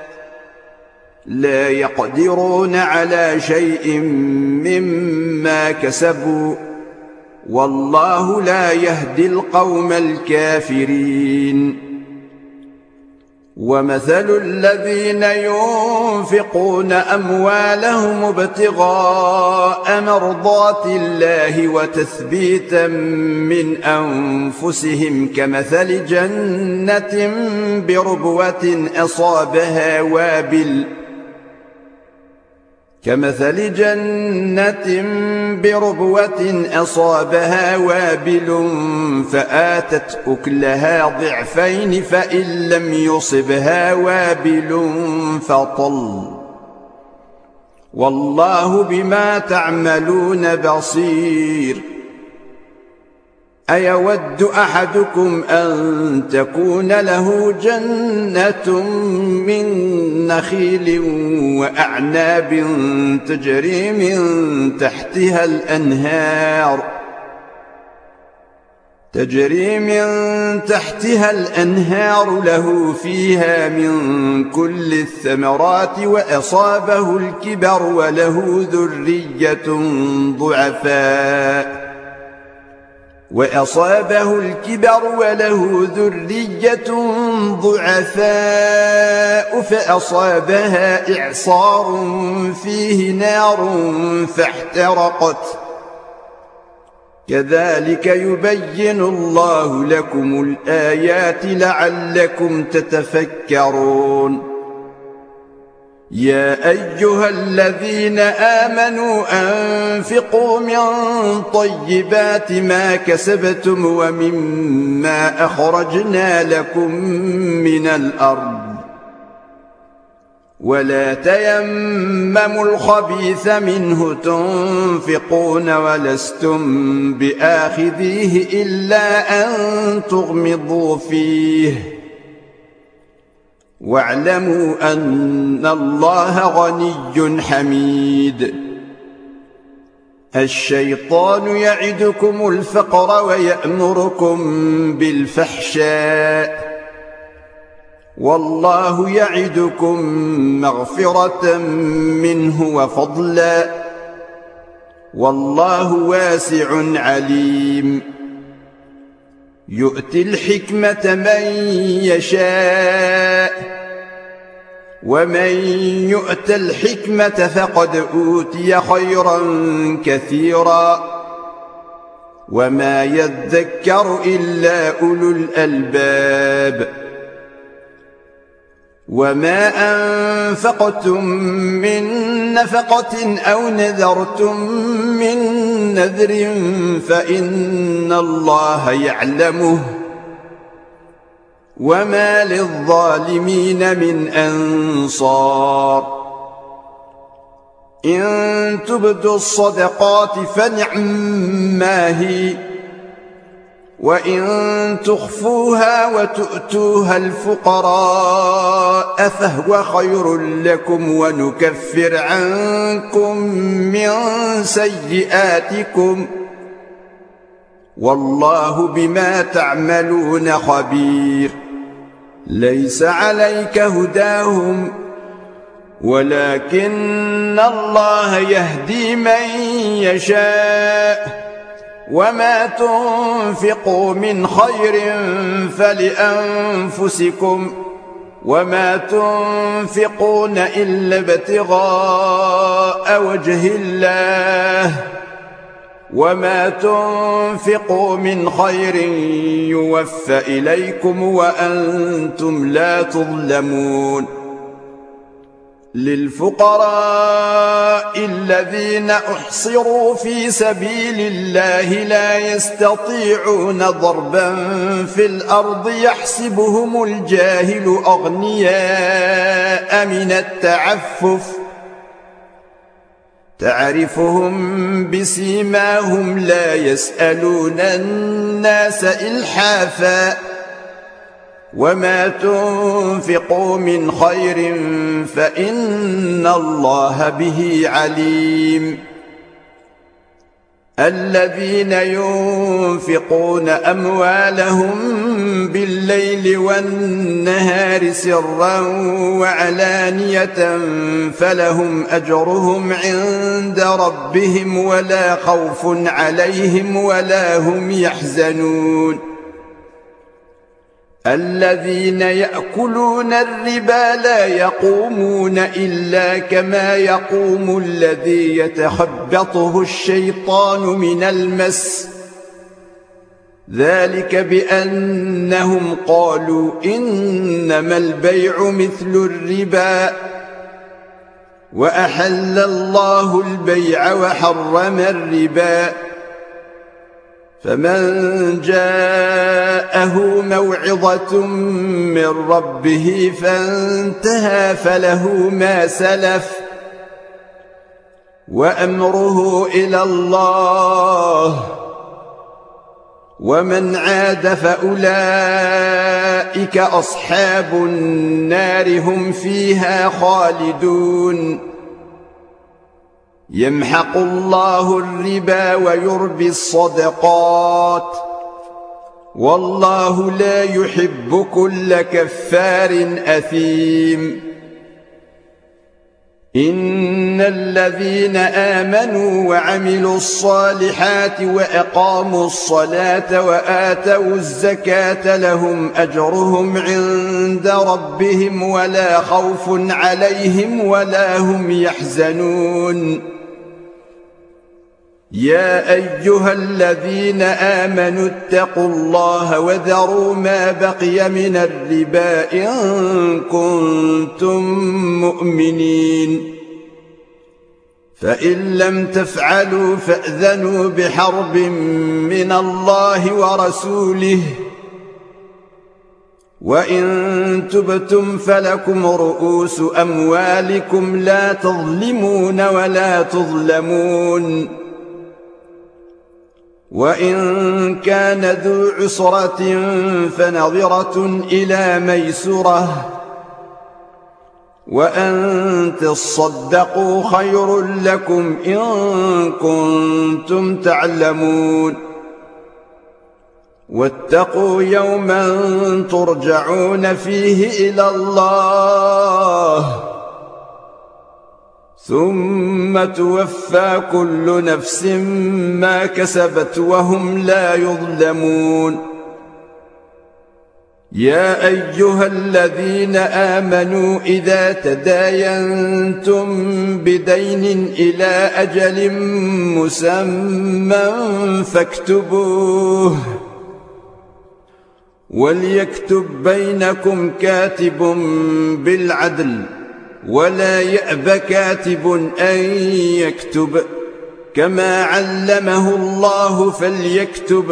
لا يقدرون على شيء مما كسبوا والله لا يهدي القوم الكافرين ومثل الذين ينفقون أموالهم ابتغاء مرضات الله وتثبيتا من أنفسهم كمثل جنة بربوة أصابها وابل كمثل جنة بربوة أصابها وابل فآتت أكلها ضعفين فإن لم يصبها وابل فطل والله بما تعملون بصير أيود أحدكم أن تكون له جنة من نخيل وأعناب تجري من تحتها الأنهار تجري من تحتها الأنهار له فيها من كل الثمرات وأصابه الكبر وله ذرية ضعفاء وأصابه الكبر وله ذرية ضعفاء فأصابها إعصار فيه نار فاحترقت كذلك يبين الله لكم الآيات لعلكم تتفكرون يا أيها الذين آمنوا أنفقوا من طيبات ما كسبتم ومما أخرجنا لكم من الأرض ولا تيمموا الخبيث منه تنفقون ولستم بآخذيه إلا أن تغمضوا فيه واعلموا أن الله غني حميد. الشيطان يعدكم الفقر ويأمركم بالفحشاء والله يعدكم مغفرة منه وفضلا والله واسع عليم. يؤتي الحكمة من يشاء ومن يؤت الحكمة فقد أوتي خيرا كثيرا وما يذكر إلا أولو الألباب. وما أنفقتم من نفقة أو نذرتم من نذر فإن الله يعلمه وما للظالمين من أنصار. إن تبدوا الصدقات فنعما هي وإن تخفوها وتؤتوها الفقراء فهو خير لكم ونكفر عنكم من سيئاتكم والله بما تعملون خبير. ليس عليك هداهم ولكن الله يهدي من يشاء وما تنفقوا من خير فلأنفسكم وما تنفقون إلا ابتغاء وجه الله وما تنفقوا من خير يوفى إليكم وأنتم لا تظلمون. للفقراء الذين أحصروا في سبيل الله لا يستطيعون ضربا في الأرض يحسبهم الجاهل أغنياء من التعفف تعرفهم بسيماهم لا يسألون الناس إلحافا وما تنفقوا من خير فإن الله به عليم. الذين ينفقون أموالهم بالليل والنهار سرا وعلانية فلهم أجرهم عند ربهم ولا خوف عليهم ولا هم يحزنون. الذين يأكلون الربا لا يقومون إلا كما يقوم الذي يتخبطه الشيطان من المس ذلك بأنهم قالوا إنما البيع مثل الربا وأحل الله البيع وحرم الربا. فمن جاءه موعظة من ربه فانتهى فله ما سلف وأمره إلى الله ومن عاد فأولئك أصحاب النار هم فيها خالدون. يمحق الله الربا ويربي الصدقات والله لا يحب كل كفار أثيم. إن الذين آمنوا وعملوا الصالحات وأقاموا الصلاة وآتوا الزكاة لهم أجرهم عند ربهم ولا خوف عليهم ولا هم يحزنون. يا أيها الذين آمنوا اتقوا الله وذروا ما بقي من الربا إن كنتم مؤمنين فإن لم تفعلوا فأذنوا بحرب من الله ورسوله وإن تبتم فلكم رؤوس أموالكم لا تظلمون ولا تظلمون وإن كان ذو عسرة فنظرة إلى ميسرة وأن تصدقوا خير لكم إن كنتم تعلمون واتقوا يوما ترجعون فيه إلى الله ثم توفى كل نفس ما كسبت وهم لا يظلمون يا أيها الذين آمنوا إذا تداينتم بدين إلى أجل مسمى فاكتبوه وليكتب بينكم كاتب بالعدل ولا يأب كاتب أن يكتب كما علمه الله فليكتب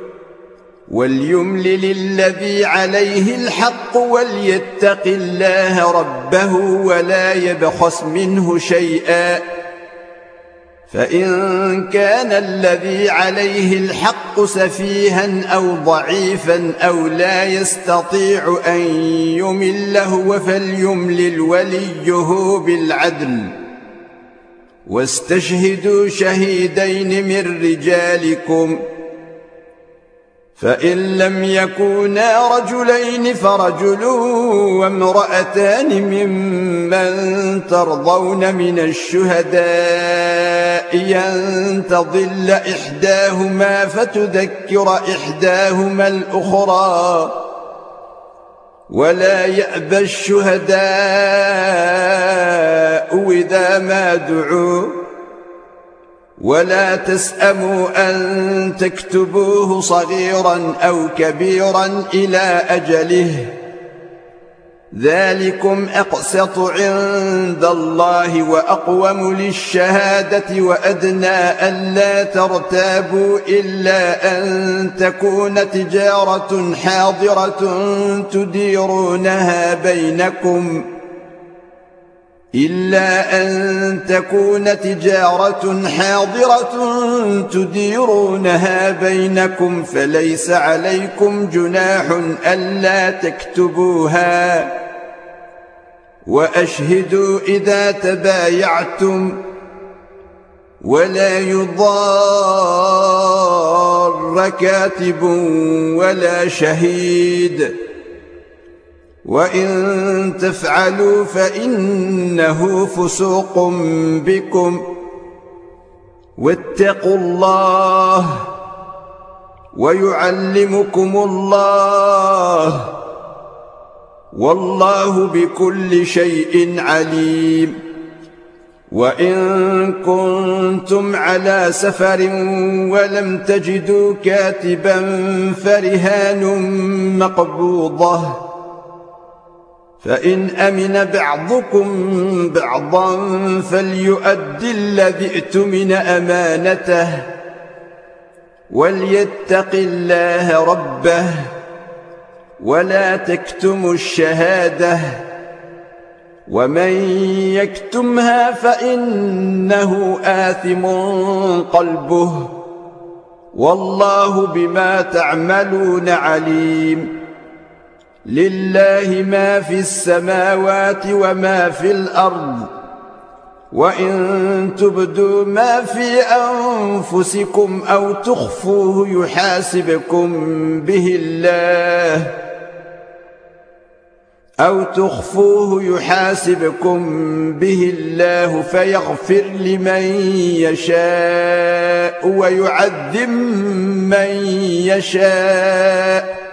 وليملل الذي عليه الحق وليتق الله ربه ولا يبخس منه شيئا فإن كان الذي عليه الحق سفيها أو ضعيفا أو لا يستطيع أن يمله فليملل وليه بالعدل واستشهدوا شهيدين من رجالكم فإن لم يكونا رجلين فرجل وامرأتان ممن ترضون من الشهداء أن تضل إحداهما فتذكر إحداهما الأخرى ولا يأبى الشهداء إذا ما دعوا ولا تسأموا أن تكتبوه صغيرا أو كبيرا إلى أجله ذلكم أقسط عند الله وأقوم للشهادة وأدنى ألا ترتابوا إلا أن تكون تجارة حاضرة تديرونها بينكم إلا أن تكون تجارة حاضرة تديرونها بينكم فليس عليكم جناح ألا تكتبوها وأشهدوا إذا تبايعتم ولا يضار كاتب ولا شهيد وإن تفعلوا فإنه فسوق بكم واتقوا الله ويعلمكم الله والله بكل شيء عليم وإن كنتم على سفر ولم تجدوا كاتبا فرهان مقبوضة فإن أمن بعضكم بعضا فليؤد الذي ائتمن أمانته وليتق الله ربه ولا تكتموا الشهادة ومن يكتمها فإنه آثم قلبه والله بما تعملون عليم لله ما في السماوات وما في الأرض وإن تبدوا ما في أنفسكم أو تخفوه يحاسبكم به الله أو تخفوه يحاسبكم به الله فيغفر لمن يشاء ويعذب من يشاء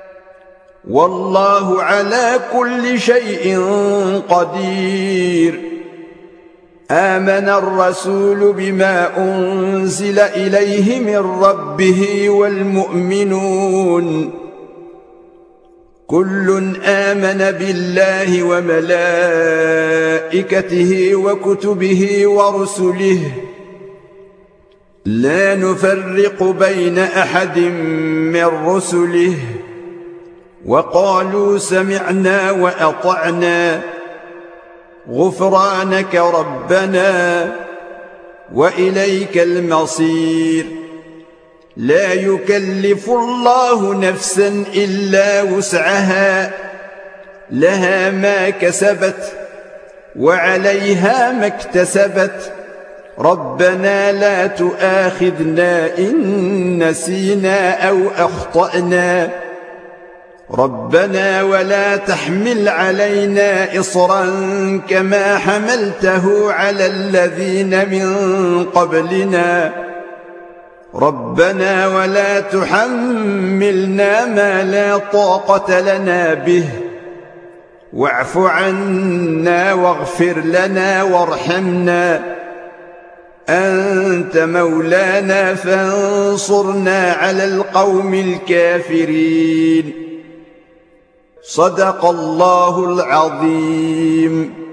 والله على كل شيء قدير آمن الرسول بما أنزل إليه من ربه والمؤمنون كل آمن بالله وملائكته وكتبه ورسله لا نفرق بين أحد من رسله وقالوا سمعنا وأطعنا غفرانك ربنا وإليك المصير. لا يكلف الله نفسا إلا وسعها، لها ما كسبت وعليها ما اكتسبت. ربنا لا تؤاخذنا إن نسينا أو أخطأنا. ربنا ولا تحمل علينا إصرا كما حملته على الذين من قبلنا. ربنا ولا تحملنا ما لا طاقة لنا به، واعف عنا واغفر لنا وارحمنا، أنت مولانا فانصرنا على القوم الكافرين. صدق الله العظيم.